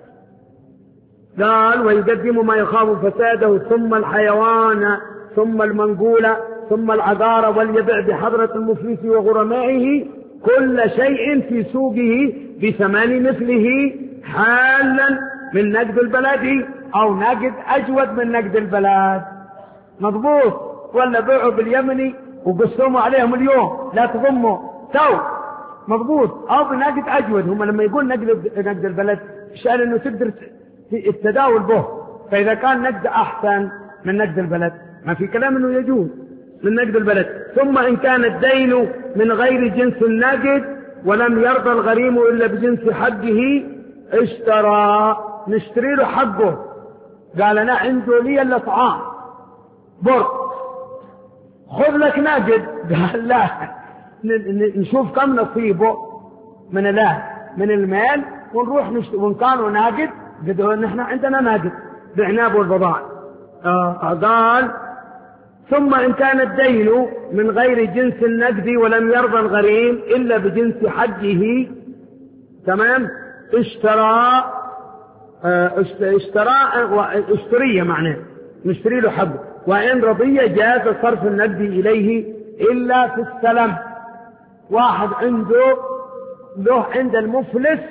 قال: ويقدم ما يخاف فساده. ثم الحيوان، ثم المنقولة، ثم العقار. وليبيع بحضرة المفلس وغرمائه كل شيء في سوقه بثمن مثله حالا من نقد البلد أو نقد أجود من نقد البلد. مضبوط؟ ولا بيعوا باليمني وقسموا عليهم اليوم لا تضموا تو، مضبوط؟ أو بنقد أجود. هم لما يقول نقد نقد البلد شأن إنه تقدر التداول به. فإذا كان نقد أحسن من نقد البلد ما في كلام إنه يجوز من نقد البلد. ثم إن كان الدين من غير جنس النقد ولم يرضى الغريم إلا بجنس حقه اشترى. نشتري له حقه. قال: أنا عنده لي إلا طعام بر، خذ لك نقد. قال: لا، نشوف كم نصيبه من الله من المال ونروح نشتري. وإن كانوا ناقد قدروا نحن عندنا ناقد بعناب والبضائع. آه قال: ثم إن كان الدين من غير جنس النقد ولم يرضى الغريم إلا بجنس حقه، تمام؟ اشترى اشترى اشتري معناه نشتري له حقه. وإن رضي جاز صرف النقد إليه إلا في السلم. واحد عنده له عند المفلس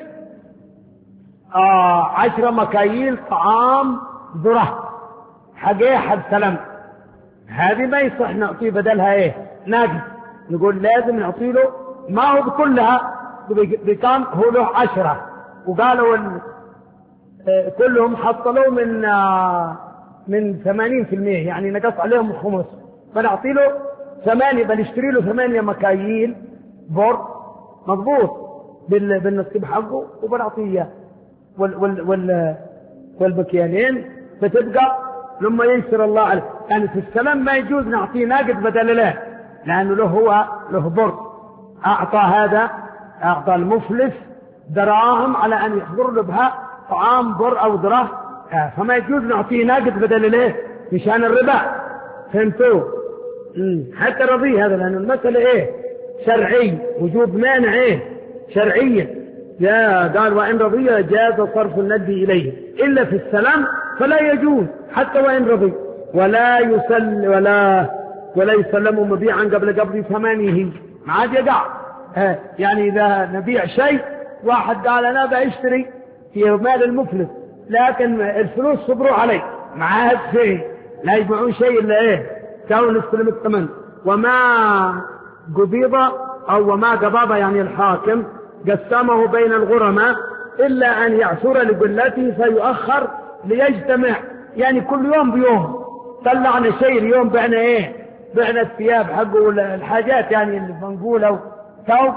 آه عشر مكاييل طعام ذرة حقيه حد سلم، هذه ما يصح نعطيه بدلها ايه؟ نقد. نقول لازم نعطي له ما هو بكلها، بكام هو له عشرة، وقالوا اه كلهم حصلوا من اه من ثمانين في المية، يعني نقص عليهم الخمس، فنعطي له ثمانية، بل نشتري له ثمانية مكاييل بر مضبوط بالنصيب حقه وبنعطيه اياه وال وال وال والبكيانين، فتبقى لما ييسر الله عليه. يعني في السلام ما يجوز نعطيه ناقد بدل له، لأنه له هو له بر. أعطى هذا أعطى المفلس دراهم على أن يحضر له بها طعام بر أو ذرة، فما يجوز نعطيه ناقد بدل له مشان الربا. فهمتوا؟ حتى رضي هذا، لأن المسألة إيه؟ شرعي، وجوب مانع إيه؟ شرعية. يا قال: وإن رضي جاز صرف النقد إليه إلا في السلام فلا يجوز حتى وإن رضي. ولا يسل ولا ولا يسلم مبيعا قبل قبض ثمانه، ما عاد يقع. يعني إذا نبيع شيء واحد قال أنا بأشتري في مال المفلس، لكن الفلوس صبروا علي، ما عاد شيء، لا يبيعون شيء إلا إيه؟ كانوا نستلم الثمن. وما قبيضة أو وما قباضة يعني الحاكم قسمه بين الغرماء إلا أن يعثر لقلته فيؤخر ليجتمع، يعني كل يوم بيوم طلعنا شيء، اليوم بعنا إيه؟ بعنا الثياب حقه والحاجات يعني اللي بنقوله ثوب،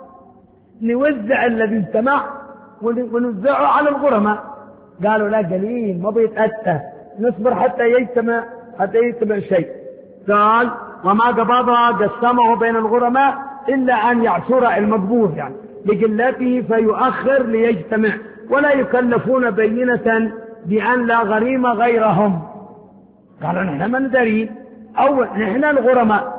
نوزع الذي اجتمع ونوزعه على الغرماء. قالوا لا قليل ما بيتأتى، نصبر حتى يجتمع حتى يجتمع شيء. قال وما قبضها قسمه بين الغرماء إلا أن يعثر المقبوض يعني لقلته فيؤخر ليجتمع، ولا يكلفون بينة بأن لا غريم غيرهم. قالوا نحن ما ندري، أو نحن الغرماء،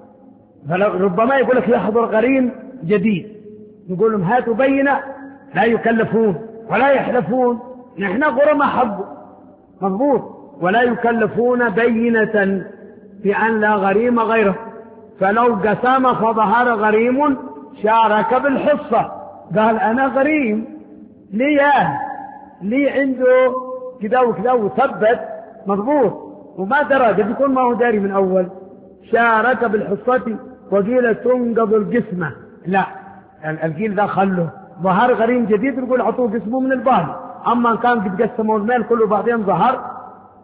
فربما يقول لك يحضر غريم جديد، نقول لهم هاتوا بينة، لا يكلفون ولا يحلفون، نحن غرماء حقه مضبوط، ولا يكلفون بينة بأن لا غريم غيره. فلو قسم فظهر غريم شارك بالحصة، قال أنا غريم ليه لي عنده كذا وكذا وثبت مضبوط وما درى، قد يكون ما هو داري من أول، شارك بالحصة وقيل تنقض القسمة. لا القيل ذا خله، ظهر غريم جديد نقول عطوه قسمه من البال، أما كان قد قسموا المال كله بعدين ظهر.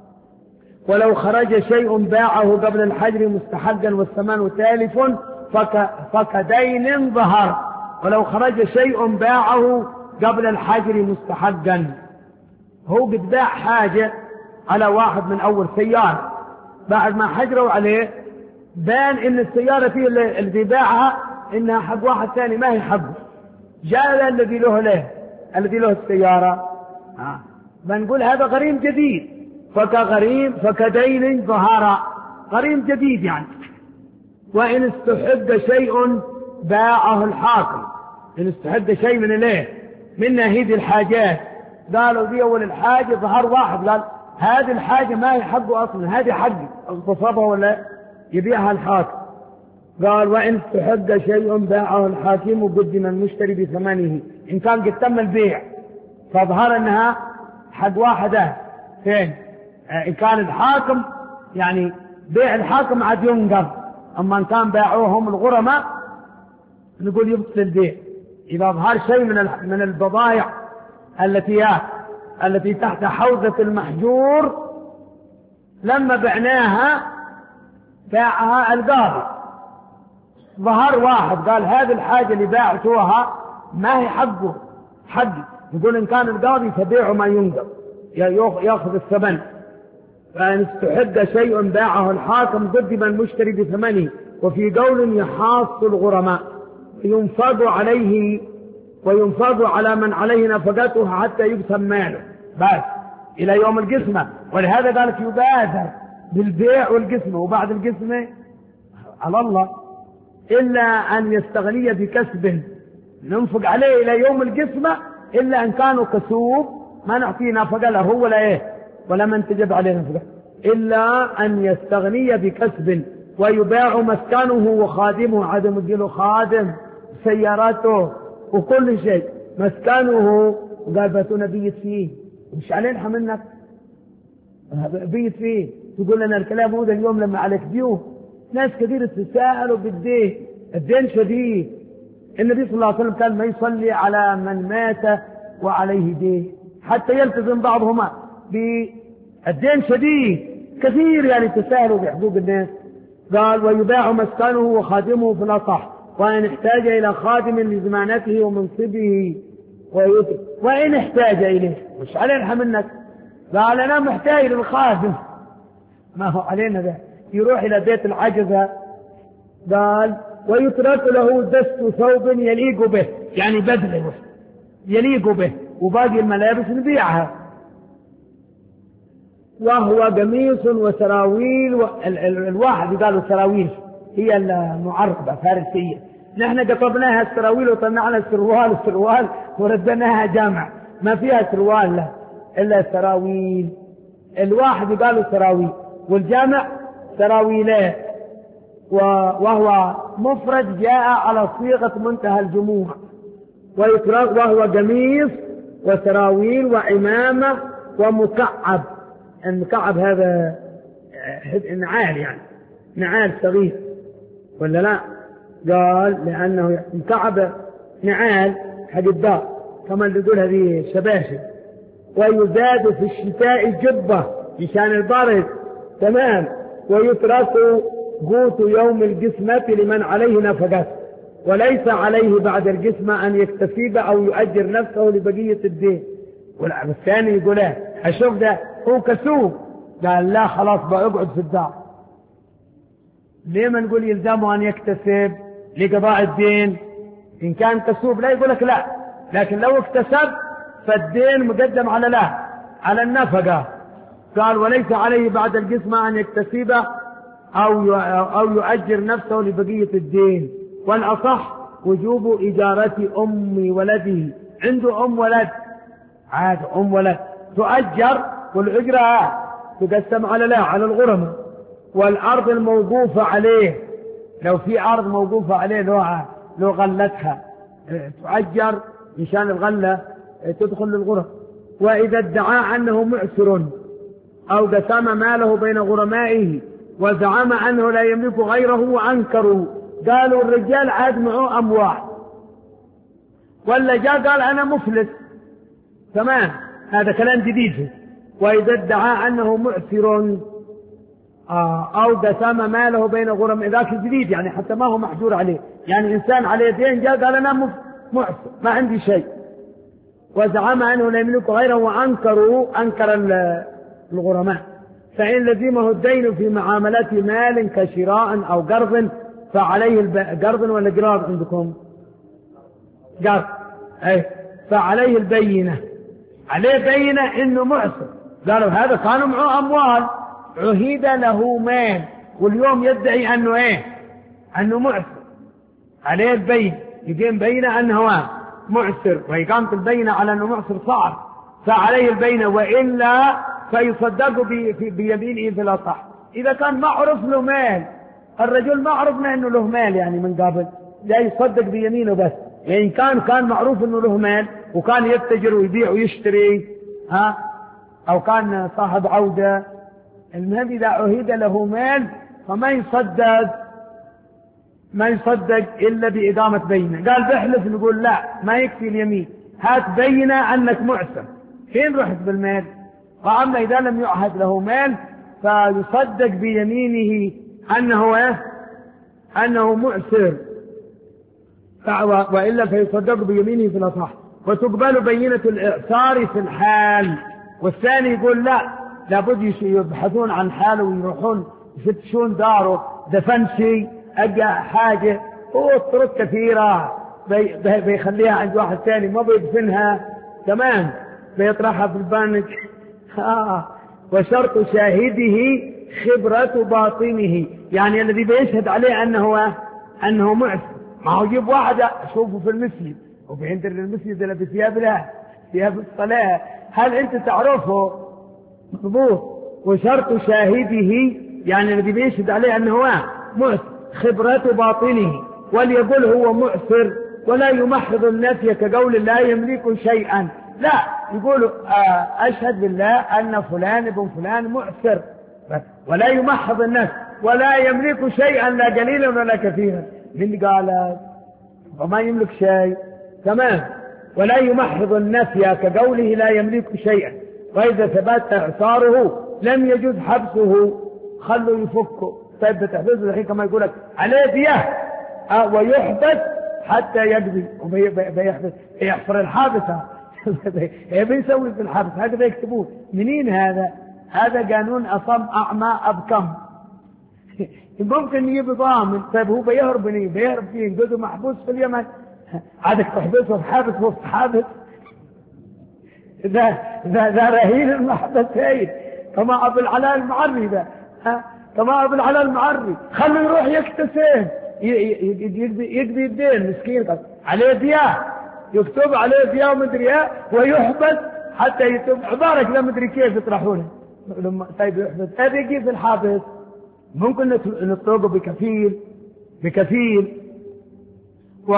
ولو خرج شيء باعه قبل الحجر مستحقا والثمن تالف فك فكدين ظهر. ولو خرج شيء باعه قبل الحجر مستحقا، هو قد باع حاجة على واحد من أول سيارة، بعد ما حجروا عليه بان إن السيارة فيه اللي باعها إنها حق واحد ثاني ما هي حقه، جاء الذي له له الذي له السيارة آه. بنقول هذا غريم جديد، فكغريم فكدين ظهر، غريم جديد يعني. وإن استحق شيء باعه الحاكم، إن استحق شيء من الايه من نهيد الحاجات، قالوا دي أول الحاجة ظهر واحد قال هذه الحاجة ما هي حقه أصلا، هذه حقي اغتصبها ولا يبيعها الحاكم. قال وإن استحق شيء باعه الحاكم قدم المشتري بثمنه، إن كان قد تم البيع فظهر أنها حق واحدة فين، إن كان الحاكم يعني بيع الحاكم عاد ينقض، أما إن كان باعوهم الغرماء نقول يبطل البيع. إذا ظهر شيء من من البضائع التي التي تحت حوزة المحجور لما بعناها باعها القاضي، ظهر واحد قال هذه الحاجة اللي باعتوها ما هي حقه حقي، نقول إن كان القاضي فبيعه ما ينقض يأخذ الثمن. فإن استحق شيء باعه الحاكم قدم المشتري بثمنه. وفي قول يحاص الغرماء ينفض عليه وينفض على من عليه نفقته حتى يقسم ماله بس إلى يوم القسمة. ولهذا قالت يبادر بالبيع والقسمة، وبعد القسمة على الله، إلا أن يستغني بكسب ننفق عليه إلى يوم القسمة، إلا أن كانوا كسوب ما نعطيه نفقة له هو ولا إيه ولا من تجب عليه نفقة، إلا أن يستغني بكسب ويباع مسكنه وخادمه، عدم الدين خادم سياراته وكل شيء مسكنه، وقال باتونا بيت فيه مش علينا منك بيت فيه، تقول لنا الكلام هو اليوم لما عليك ديوه. ناس كثير تساءلوا بالدين، الدين شديد. النبي صلى الله عليه وسلم كان ما يصلي على من مات وعليه دين حتى يلتزم بعضهما بالدين شديد كثير، يعني تساهلوا بحقوق الناس. قال ويباع مسكنه وخادمه في الأصح، وإن احتاج إلى خادم لزمانته ومنصبه ويترك، وإن احتاج إليه مش علينا منك، قال أنا محتاج للخادم ما هو علينا ده، يروح إلى بيت العجزة. قال ويترك له دست ثوب يليق به، يعني بدله يليق به، وباقي الملابس نبيعها. وهو قميص وسراويل و... ال... ال... الواحد قالوا سراويل هي المعربة فارسية، نحن قطبناها السراويل وطلعنا السروال السروال وردناها جامع ما فيها سروال له إلا سراويل. الواحد قالوا سراويل والجامع سراويلات، و... وهو مفرد جاء على صيغة منتهى الجموع. ويترك وهو قميص وسراويل وعمامة ومكعب. المكعب هذا نعال، يعني نعال صغير ولا لا؟ قال لأنه مكعب نعال حق الدار كما اللي يقول هذه شباشب. ويزاد في الشتاء جبة مشان البرد، تمام. ويترك قوت يوم القسمة لمن عليه نفقته، وليس عليه بعد القسمة أن يكتفي به أو يؤجر نفسه لبقية الدين. والثاني يقول له أشوف ده هو كسوب، قال لا خلاص بقى اقعد في الدار. ليه ما نقول يلزمه أن يكتسب لقضاء الدين؟ إن كان كسوب لا يقول لك لا، لكن لو اكتسب فالدين مقدم على لا على النفقة. قال وليس عليه بعد القسمة أن يكتسب أو أو يؤجر نفسه لبقية الدين. والأصح وجوب إجارة أم ولده. عنده أم ولد عاد أم ولد تؤجر، والأجرة تقسم على لا على الغرماء. والأرض الموقوفة عليه، لو في أرض موقوفة عليه لو لو غلتها تؤجر مشان الغلة تدخل للغرم. وإذا ادعى أنه معسر أو قسم ماله بين غرمائه وزعم أنه لا يملك غيره وأنكروا، قالوا الرجال عاد معه أموال، ولا جاء قال أنا مفلس، تمام، هذا كلام جديد. وإذا ادعى أنه معسر أو قسم ماله بين غرمائه، ذاك جديد يعني حتى ما هو محجور عليه، يعني إنسان عليه دين جاء قال أنا معسر ما عندي شيء، وزعم أنه لا يملك غيره وأنكروا، أنكر الغرماء، فإن لزمه الدين في معاملة مال كشراء أو قرض فعليه الب... قرض ولا قراض عندكم؟ قرض، أي فعليه البينة، عليه بينة إنه معسر. قالوا هذا كانوا معه أموال عهد له مال، واليوم يدعي أنه إيه؟ أنه معسر، عليه البين، يقيم بينة أنه معسر، وإقامة البينة على أنه معسر صعب، فعليه البينة، وإلا فيصدق بيمينه في الأصح. إذا كان معروف له مال، الرجل ما عرفنا أنه له مال يعني من قبل، لا يصدق بيمينه بس، يعني كان كان معروف أنه له مال وكان يتجر ويبيع ويشتري، ها، أو كان صاحب عودة، المهم إذا عهد له مال فما يصدق ما يصدق إلا بإقامة بينة. قال بحلف، نقول لا ما يكفي اليمين، هات بينة أنك معسر، فين رحت بالمال؟ وأما إذا لم يعهد له مال فيصدق بيمينه أنه إيه؟ أنه معسر، وإلا فيصدق بيمينه في الأصح. وتقبل بينة الإعسار في الحال. والثاني يقول لا، لابد يبحثون عن حاله ويروحون يفتشون داره، دفن شيء، أجا حاجة، هو طرق كثيرة بي بيخليها عند واحد ثاني، ما بيدفنها، تمام، بيطرحها في البنك. آه. وشرط شاهده خبرة باطنه، يعني الذي بيشهد عليه أنه أنه معسر، ما هو يجيب واحد أشوفه في المسجد وبينتر للمسجد اللي بثياب له ثياب الصلاة، هل أنت تعرفه؟ مضبوط. وشرط شاهده يعني الذي بيشهد عليه أنه معسر خبرة باطنه، وليقول هو معسر، ولا يمحض النفي كقول لا يملك شيئا، لا، يقول أشهد بالله أن فلان ابن فلان معسر، ولا يمحض النفي، ولا يملك شيئا لا قليلا ولا كثيرا. من قال وما يملك شيء، تمام، ولا يمحض النفي كقوله لا يملك شيئا. وإذا ثبت إعصاره لم يجوز حبسه، خلوا يفكه. طيب بتحبسه الحين كما يقول لك عليه دية أه ويحبس حتى يقضي، وبيحبس يحفر الحابسة بيسوي في الحبس، هذا بيكتبوه منين هذا؟ هذا قانون أصم أعمى أبكم. ممكن يجيب ضامن، طيب هو بيهرب منين؟ بيهرب فيه، ينقذه محبوس في اليمن، عادك تحبسه في حابس وفي حابس، ذا ذا ذا رهين المحبسين، كما أبو العلاء المعري ذا، ها، كما أبو العلاء المعري، خلوا يروح يكتسب يقضي الدين، مسكين عليه دياه، يكتب عليه دياه ومدري ايه، ويحبس حتى يتوب. عبارك لا مدري كيف يطرحونه لما طيب يحبس، هذا يجي في الحابس. ممكن نطلقه بكفيل بكفيل و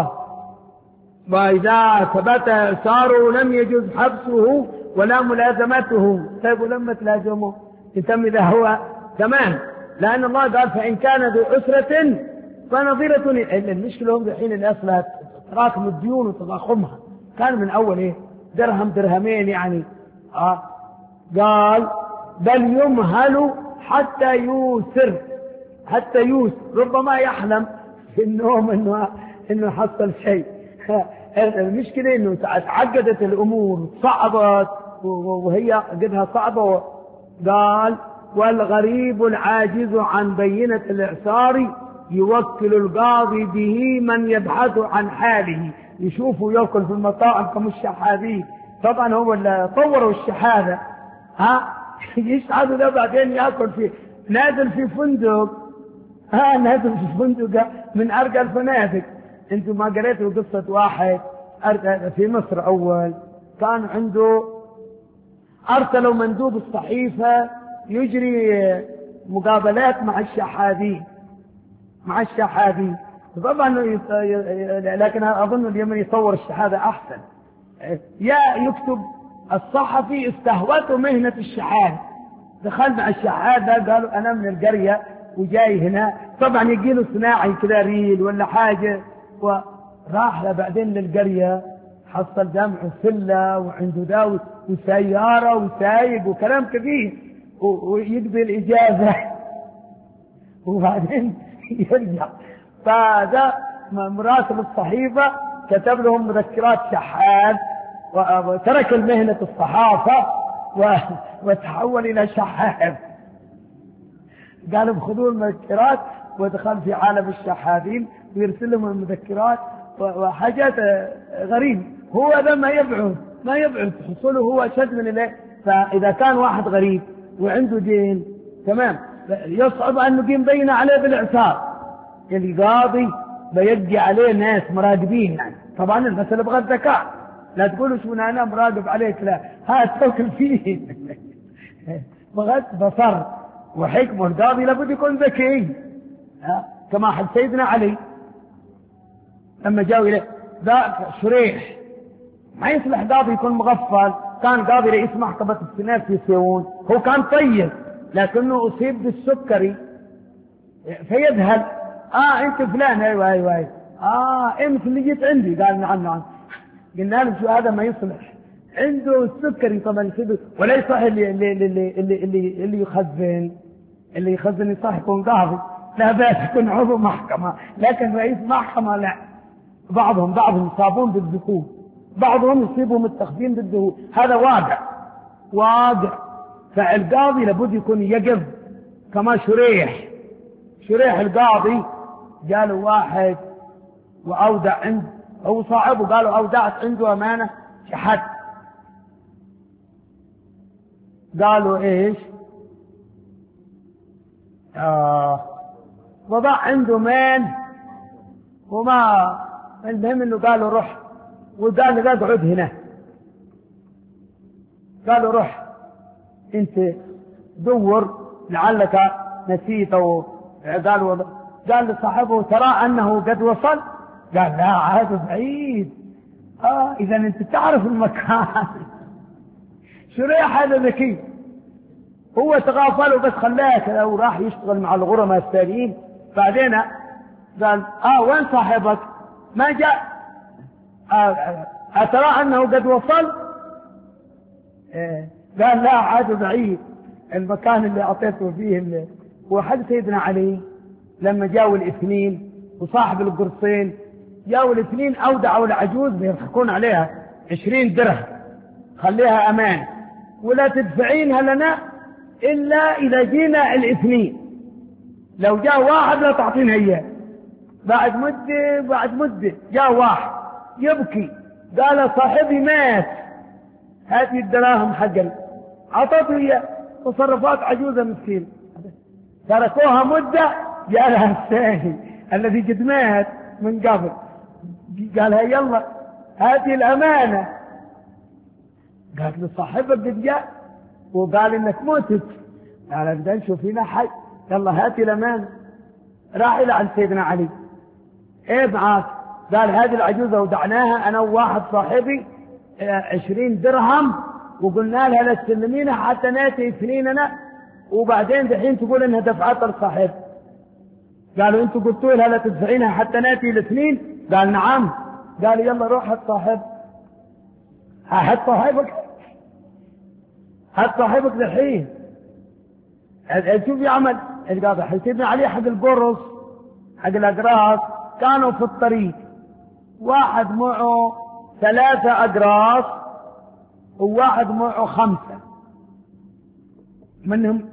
وإذا ثبت إعساره لم يجوز حبسه ولا ملازمته. طيب ولما تلازمه يتم إذا هو تمام، لأن الله قال فإن كان ذو أسرة فنظيرة. المشكلة هم الحين الأصل تراكم الديون وتضخمها. كان من أول إيه درهم درهمين يعني. آه قال بل يمهل حتى يوسر، حتى يوسر، ربما يحلم في النوم إنه إنه حصل شيء. المشكلة إنه تعقدت الأمور صعبت وهي قدها صعبة. قال والغريب العاجز عن بينة الإعسار يوكل القاضي به من يبحث عن حاله. يشوفوا يأكل في المطاعم كمشحاذين. طبعا هو اللي طوروا الشحاذة، ها يشحذوا ده بعدين يأكل في نازل في فندق، ها نازل في فندق من أرقى الفنادق. انتم ما قريتوا قصة واحد في مصر أول كان عنده أرسلوا مندوب الصحيفة يجري مقابلات مع الشحاذين، مع الشحاذين. طبعا لكن أظن اليمن يصور الشهادة أحسن. يا يكتب الصحفي استهوته مهنة الشحاذ، دخل مع الشحاذة قالوا أنا من القرية وجاي هنا. طبعا يجيله صناعي كذا ريل ولا حاجة، وراح له بعدين للقرية حصل جامع سلة وعنده داوي وسيارة وسايق وكلام كبير ويقضي الإجازة وبعدين يرجع. فهذا مراسل الصحيفة كتب لهم مذكرات شحاذ وترك المهنة الصحافة وتحول إلى شحاذ. قالوا خذوا المذكرات ودخل في عالم الشحاذين ويرسل لهم المذكرات وحاجات غريبة. هو هذا ما يبعد ما يبعد حصوله هو أشد من إليه. فإذا كان واحد غريب وعنده دين تمام يصعب أن نقيم بينه عليه بالإعسار. القاضي بيجي عليه ناس مراقبين يعني. طبعا المسألة بغى الذكاء، لا تقولوا شو أنا مراقب عليك، لا هات توكل فيه بغى بصر وحكمه. القاضي لابد يكون ذكي كما حد سيدنا علي لما جاءوا إليه ذاك شريح. ما يصلح قاضي يكون مغفل. كان قاضي رئيس محكمة السنات في سيون، هو كان طيب لكنه أصيب بالسكري فيذهل. آه أنت فلان؟ أيوة أيوة أيوة. آه أنت اللي جيت عندي؟ قال نعم نعم. قلنا له شو هذا ما يصلح، عنده السكري طبعا كذا ولا يصح اللي اللي اللي اللي اللي, اللي يخزن اللي يخزن يصح يكون قاضي، لا بأس يكون عضو محكمة، لكن رئيس محكمة لا. بعضهم بعضهم يصابون بالذكور، بعضهم يصيبهم التخزين بالذهول. هذا واقع واقع. فالقاضي لابد يكون يقف كما شريح. شريح القاضي قالوا واحد وأودع عنده هو صاحبه، قالوا أودعت عنده أمانة شحد. قالوا إيش؟ آه وضع عنده مال وما المهم إنه قالوا روح، وقال له اقعد هنا. قالوا روح انت دور لعلك نسيت. او قالوا قال لصاحبه ترى انه قد وصل؟ قال لا عاد بعيد. اه اذا انت تعرف المكان. شريح هذا ذكي، هو تغافل بس خلاه كذا وراح يشتغل مع الغرماء الثانيين. بعدين قال اه وين صاحبك؟ ما جاء. آه أترى أنه قد وصل؟ آه قال لا عاد بعيد. المكان اللي أعطيته فيه اللي هو حد سيدنا علي لما جاءوا الاثنين وصاحب القرصين، جاءوا الاثنين أودعوا العجوز بيضحكون عليها عشرين درهم، خليها أمان ولا تدفعينها لنا إلا إذا جينا الاثنين، لو جاء واحد لا تعطينا إياه. بعد مدة بعد مدة جاء واحد يبكي قال صاحبي مات، هذه الدراهم حقا عطته إياه. تصرفات عجوزة مسكين تركوها مدة، جاء لها الثاني الذي قد مات من قبل قالها يلا هذه الأمانة. قالت له صاحبك قد جاء وقال إنك متت. قال بدنا نشوف فينا حي، يلا هاتي الأمانة. راح إلى عند سيدنا علي، إيه معاك؟ قال هذه العجوزة ودعناها أنا وواحد صاحبي عشرين درهم وقلنا لها لا تسلمينها حتى ناتي اثنيننا، وبعدين دحين تقول إنها دفعت الصاحب. قالوا أنتوا قلتوا لها لا تدفعينها حتى ناتي الاثنين؟ قال نعم. قال يلا روح هات صاحب هات صاحبك هات صاحبك الحين. شوف يعمل القاضي حيسيبنا عليه حق القرص حق الأقراص. كانوا في الطريق واحد معه ثلاثة أقراص وواحد معه خمسة، منهم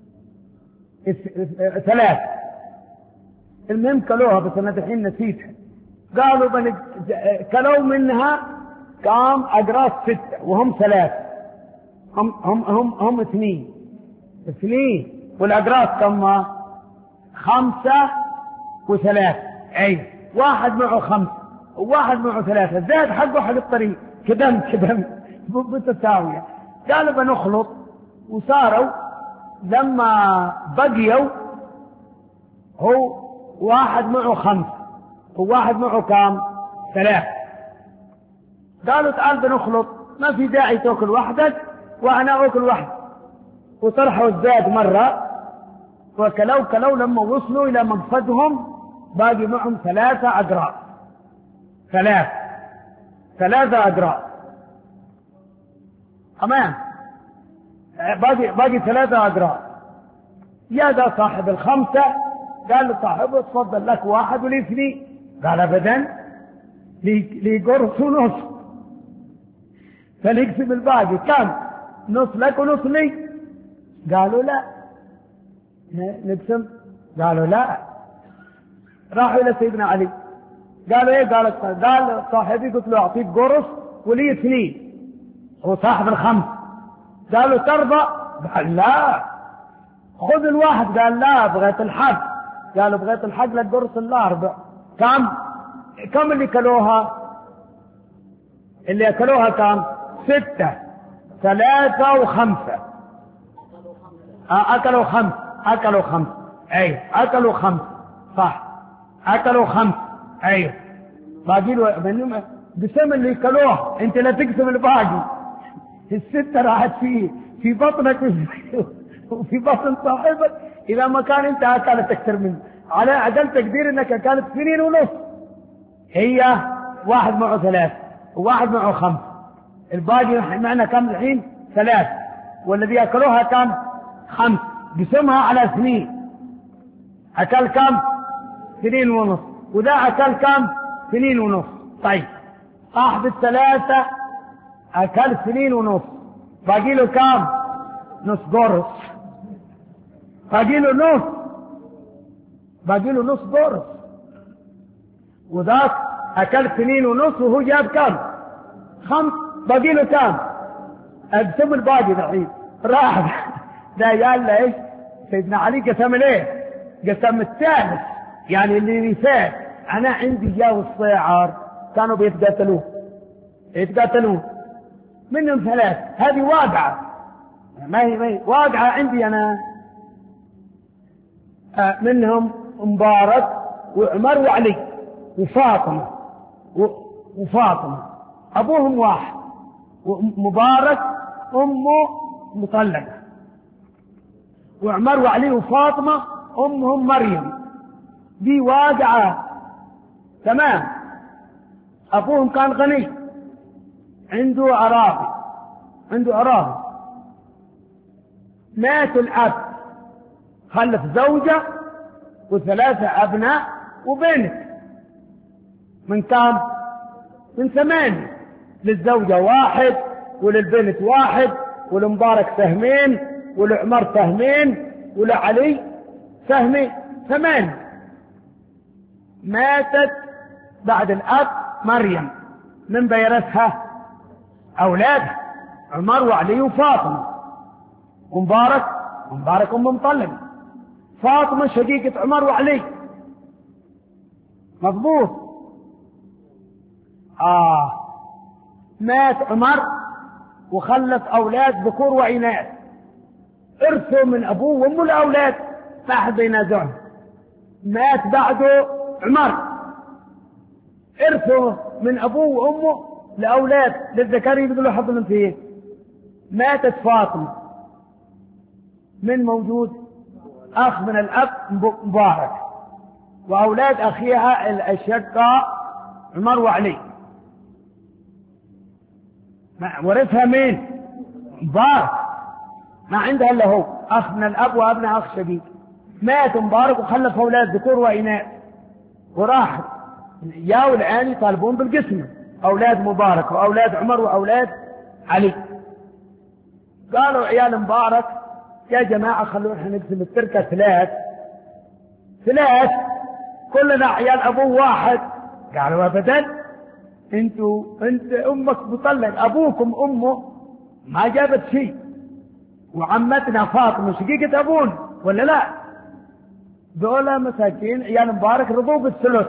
ثلاثة. المهم كلوها بس أنا الحين نسيتها. قالوا بل كلوا منها كام أقراص ستة وهم ثلاثة، هم هم هم هم اثنين اثنين والأقراص كم؟ خمسة وثلاثة. أي واحد معه خمسة وواحد معه ثلاثة، زاد حقه حق الطريق كدم كدم بالتساوية. قالوا بنخلط وصاروا لما بقيوا هو واحد معه خمسة وواحد معه كام؟ ثلاثة. قالوا تعال بنخلط، ما في داعي تأكل وحدك وأنا أكل وحدك. وطرحوا الزاد مرة وكلوا كلوا لما وصلوا إلى مقصدهم باقي معهم ثلاثة أقراص. ثلاثة ثلاثة أقراص تمام، باقي باقي ثلاثة أقراص. يا ذا صاحب الخمسة قال لصاحبه تفضل لك واحد ولي اثنين. قال أبدا لي قرص ونص، فنقسم الباقي كم؟ نص لك ونص لي. قالوا لا نقسم. قالوا لا. راحوا إلى سيدنا علي قالوا ايه؟ قال قال صاحبي قلت له أعطيك قرص ولي اثنين، هو صاحب الخمس. قالوا ترضى؟ قال لا. خذ الواحد. قال لا بغيت الحق. قالوا بغيت الحق لك قرص الأربع. كم؟ كم اللي كلوها؟ اللي أكلوها كم؟ ستة ثلاثة وخمسة. أكلوا خمس أكلوا خمس أي أكلوا خمس صح أكلوا خمس أيوه. باقي له منهم بسم اللي كلوه. أنت لا تقسم الباقي. الستة راحت فيه في بطنك وفي بطن صاحبك. إذا ما كان أنت أكلت أكثر منه على أقل تقدير أنك أكلت سنين ونص. هي واحد معه ثلاث وواحد معه خمس، الباقي معنا كم الحين؟ ثلاث، والذي أكلوها كم؟ خمس. قسمها على سنين. أكل كم؟ سنين ونص، وذا أكل كم؟ سنين ونص. طيب صاحب الثلاثة أكل سنين ونص، باقي له كم؟ نص قرص. باقي له نص باقي له نص قرص. وذاك أكل سنين ونص وهو جاب كم؟ خمس. باقي له كم؟ أقسم الباقي الحين. راح ده قال له ايش؟ سيدنا علي قسم ليه؟ قسم الثالث، يعني اللي يفات. انا عندي جاو الصيعر كانوا بيتقاتلوه يتقاتلوه منهم ثلاث. هذه واقعة ما هي, ما هي واقعة عندي انا. آه منهم مبارك وعمر وعلي وفاطمة وفاطمة ابوهم واحد، ومبارك امه مطلقة، وعمر وعلي وفاطمة امهم مريم. دي واقعة تمام. ابوهم كان غني، عنده اراضي عنده اراضي مات الاب، خلف زوجة وثلاثة ابناء وبنت. من كام؟ من ثمانية. للزوجة واحد وللبنت واحد ولمبارك سهمين ولعمر سهمين ولعلي سهمين. ثمان. ماتت بعد الأب مريم، من بيرثها أولادها عمر وعلي وفاطمة ومبارك ومبارك أم مطلقة. فاطمة شقيقة عمر وعلي. مضبوط. آه مات عمر وخلف أولاد ذكور وإناث، ارثوا من أبوه وأمه الأولاد، ما أحد ينازعهم. مات بعده عمر، ارثوا من أبوه وأمه لأولاد للذكر يقولوا حظ الأنثيين. ماتت فاطمة، من موجود؟ أخ من الأب مبارك، وأولاد أخيها الأشقاء عمر وعلي. ورثها مين؟ مبارك، ما عندها إلا هو، أخ من الأب وابن أخ شقيق. مات مبارك وخلف أولاد ذكور وإناث، وراح ياو الآن يطالبون بالقسمة، أولاد مبارك وأولاد عمر وأولاد علي. قالوا عيال مبارك يا جماعة خلونا نقسم التركة ثلاث ثلاث كلنا عيال أبوه واحد. قالوا أبدا، انتوا انت أمك مطلق، أبوكم أمه ما جابت شيء، وعمتنا فاطمة شقيقة أبونا ولا لا؟ دولة مساكين عيال مبارك رضوا بالثلث.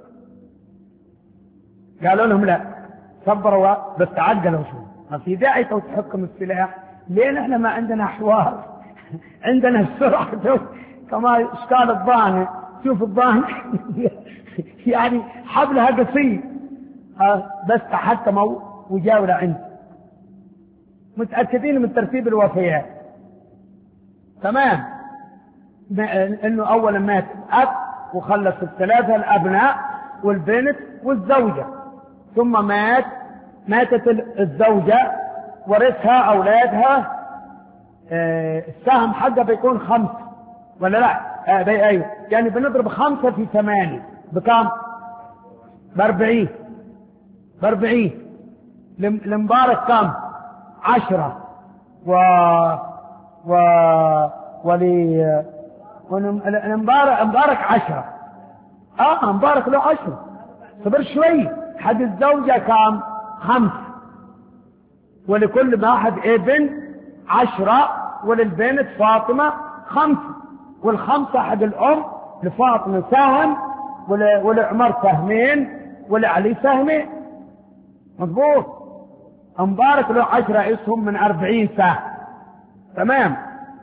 قالوا لهم لا، صبروا بس تعقلوا شو، ما في داعي تحكم السلاح، لين احنا ما عندنا حوار عندنا السرعة كما اشكال الضانة، شوف الضانة يعني حبلها قصير، بس تحكموا وجاولوا عندي، متأكدين من ترتيب الوفيات. تمام، انه اولا مات الاب وخلص الثلاثة الابناء والبنت والزوجة، ثم مات ماتت الزوجة ورثها اولادها. آه السهم حقه بيكون خمسة ولا لا؟ آه بي ايوه، يعني بنضرب خمسة في ثمانية بكام؟ باربعين. باربعين. لمبارك كام؟ عشرة. و و ولي مبارك مبارك عشرة. اه مبارك له عشرة، صبر شوي. حد الزوجة كام؟ خمسة. ولكل واحد ابن عشرة، وللبنت فاطمة خمسة، والخمسة حق الأم لفاطمة سهم، ولعمر سهمين، ولعلي سهمين. مضبوط. مبارك له عشرة اسهم من أربعين سهم. تمام.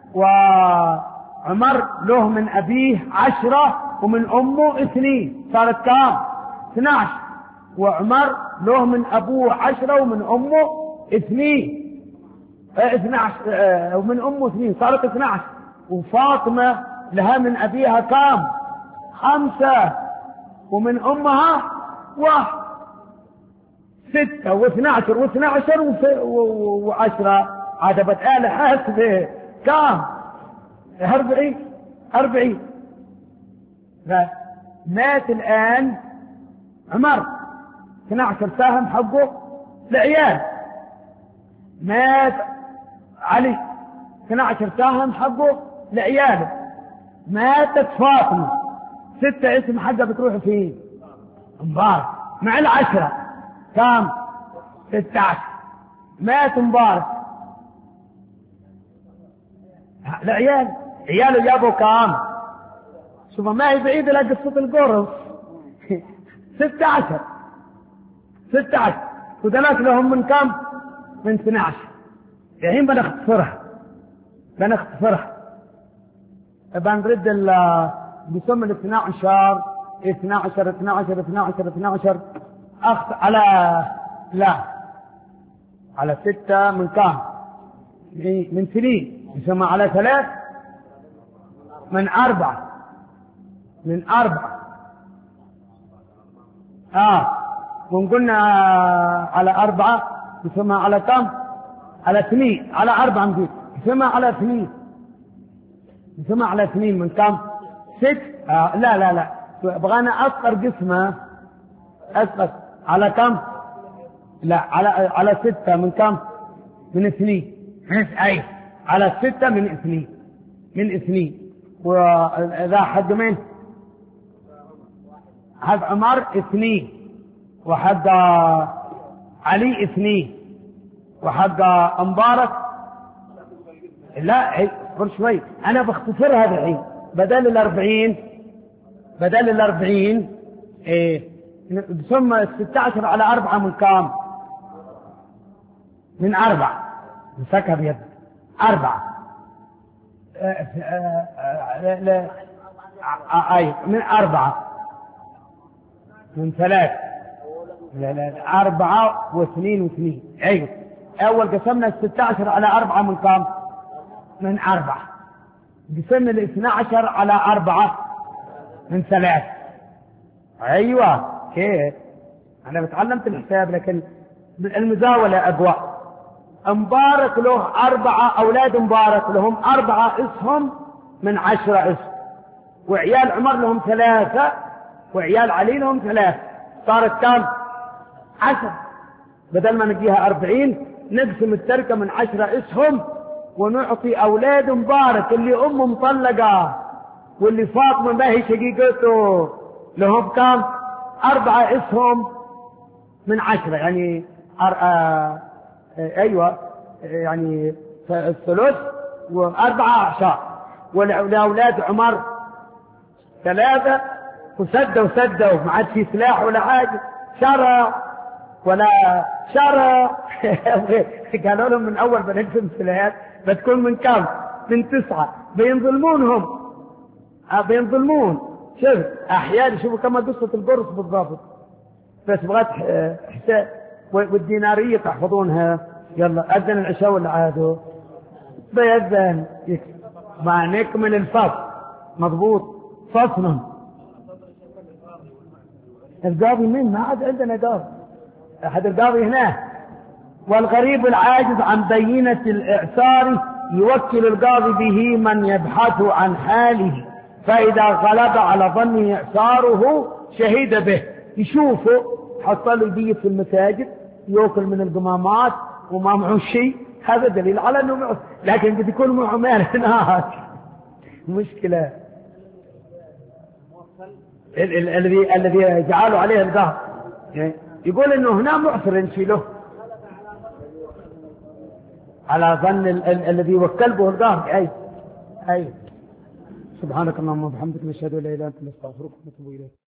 وعمر له من أبيه عشرة ومن أمه اثنين، صارت كام؟ اثنى عشر. وعمر له من أبوه عشرة ومن أمه اثنين، اثنى عشر، ومن أمه اثنين، صارت اثنى عشر. وفاطمة لها من أبيها كام؟ خمسة، ومن أمها واحد، ستة واثنى عشر واثنى عشر وعشرة، عجبت آلة حاسبة كام؟ أربعين. أربعين. مات الآن عمر، اثنى عشر سهم حقه لعيال. مات علي، اثنى عشر سهم حقه لعياله. ماتت فاطمة، ستة اسم حقها بتروح فيه مبارك مع العشرة كام؟ ستة عشر. مات مبارك العيال، عياله جابوا كام؟ شوف ما هي بعيدة لا قصة القرص. ستة عشر. ستة عشر. وذلك لهم من كام؟ من اثنى عشر. الحين بنختصرها بنختصرها بنرد ال بسم الاثنى عشر اثنى عشر اثنى عشر اثنى عشر اثنى عشر أخت على لا على ستة من كام؟ من سنين، يسمى على ثلاث من أربعة، من أربعة. آه ونقولنا على أربعة يسمى على كم؟ على اثنين، على أربعة نقول يسمى على اثنين، يسمى على اثنين من كم؟ ست. آه لا لا لا بغانا أصغر قسمة، أصغر على كم؟ لا على على ستة من كم؟ من اثنين. أي على ستة من اثنين، من اثنين. وإذا حد من حد عمر اثنين، وحد علي اثنين، وحد مبارك لا اصبر شوي انا بختصر هذا الحين. بدل الاربعين بدل الاربعين ايه ثم الستة عشر على اربعة من كام؟ من اربعة. مسكها بيد اربعة. اي من اربعة، من ثلاث، لا لا أربعة واثنين واثنين. أيوة أول قسمنا الستة عشر على أربعة من كام؟ من أربعة. قسمنا الاثنى عشر على أربعة من ثلاث. أيوة كيف؟ أنا بتعلمت الحساب لكن المزاولة أقوى. مبارك له أربعة أولاد مبارك لهم أربعة اسهم من عشرة اسهم، وعيال عمر لهم ثلاثة، وعيال علي لهم ثلاثة، صارت كم؟ عشر. بدل ما نجيها أربعين نقسم التركة من عشرة اسهم ونعطي أولاد مبارك اللي أمه مطلقة واللي فاطمة ما هي شقيقته لهم كم؟ أربعة اسهم من عشرة، يعني أر... آه... آه... أيوة يعني الثلث وأربعة أعشار. والأولاد عمر ثلاثة وسدوا سدوا ما عاد في سلاح ولا حاجة، شرع ولا شرع. قالوا لهم من أول بنقسم سلاحات بتكون من كم؟ من تسعة. بينظلمونهم بينظلمون. شوف أحيانا شوفوا كما قصة القرص بالضبط، بس بغت حساب والدينارية تحفظونها. يلا أذن العشاء ولا عادوا بيأذن مع نكمل الفصل مضبوط فصلا. القاضي مين؟ ما عاد عندنا قاضي، أحد القاضي هناك. والغريب العاجز عن بينة الإعسار يوكل القاضي به من يبحث عن حاله، فإذا غلب على ظنه إعساره شهد به. يشوفه حصل يبيت في المساجد يأكل من القمامات وما معه شيء، هذا دليل على أنه معه، لكن قد يكون معه مال هناك مشكلة. الذي الذي جعلوا عليه القهر يقول انه هنا معسر نشيله على ظن الذي وكل به القهر. اي اي سبحانك اللهم وبحمدك نشهد ان لا اله الا انت نستغفرك ونتوب اليك.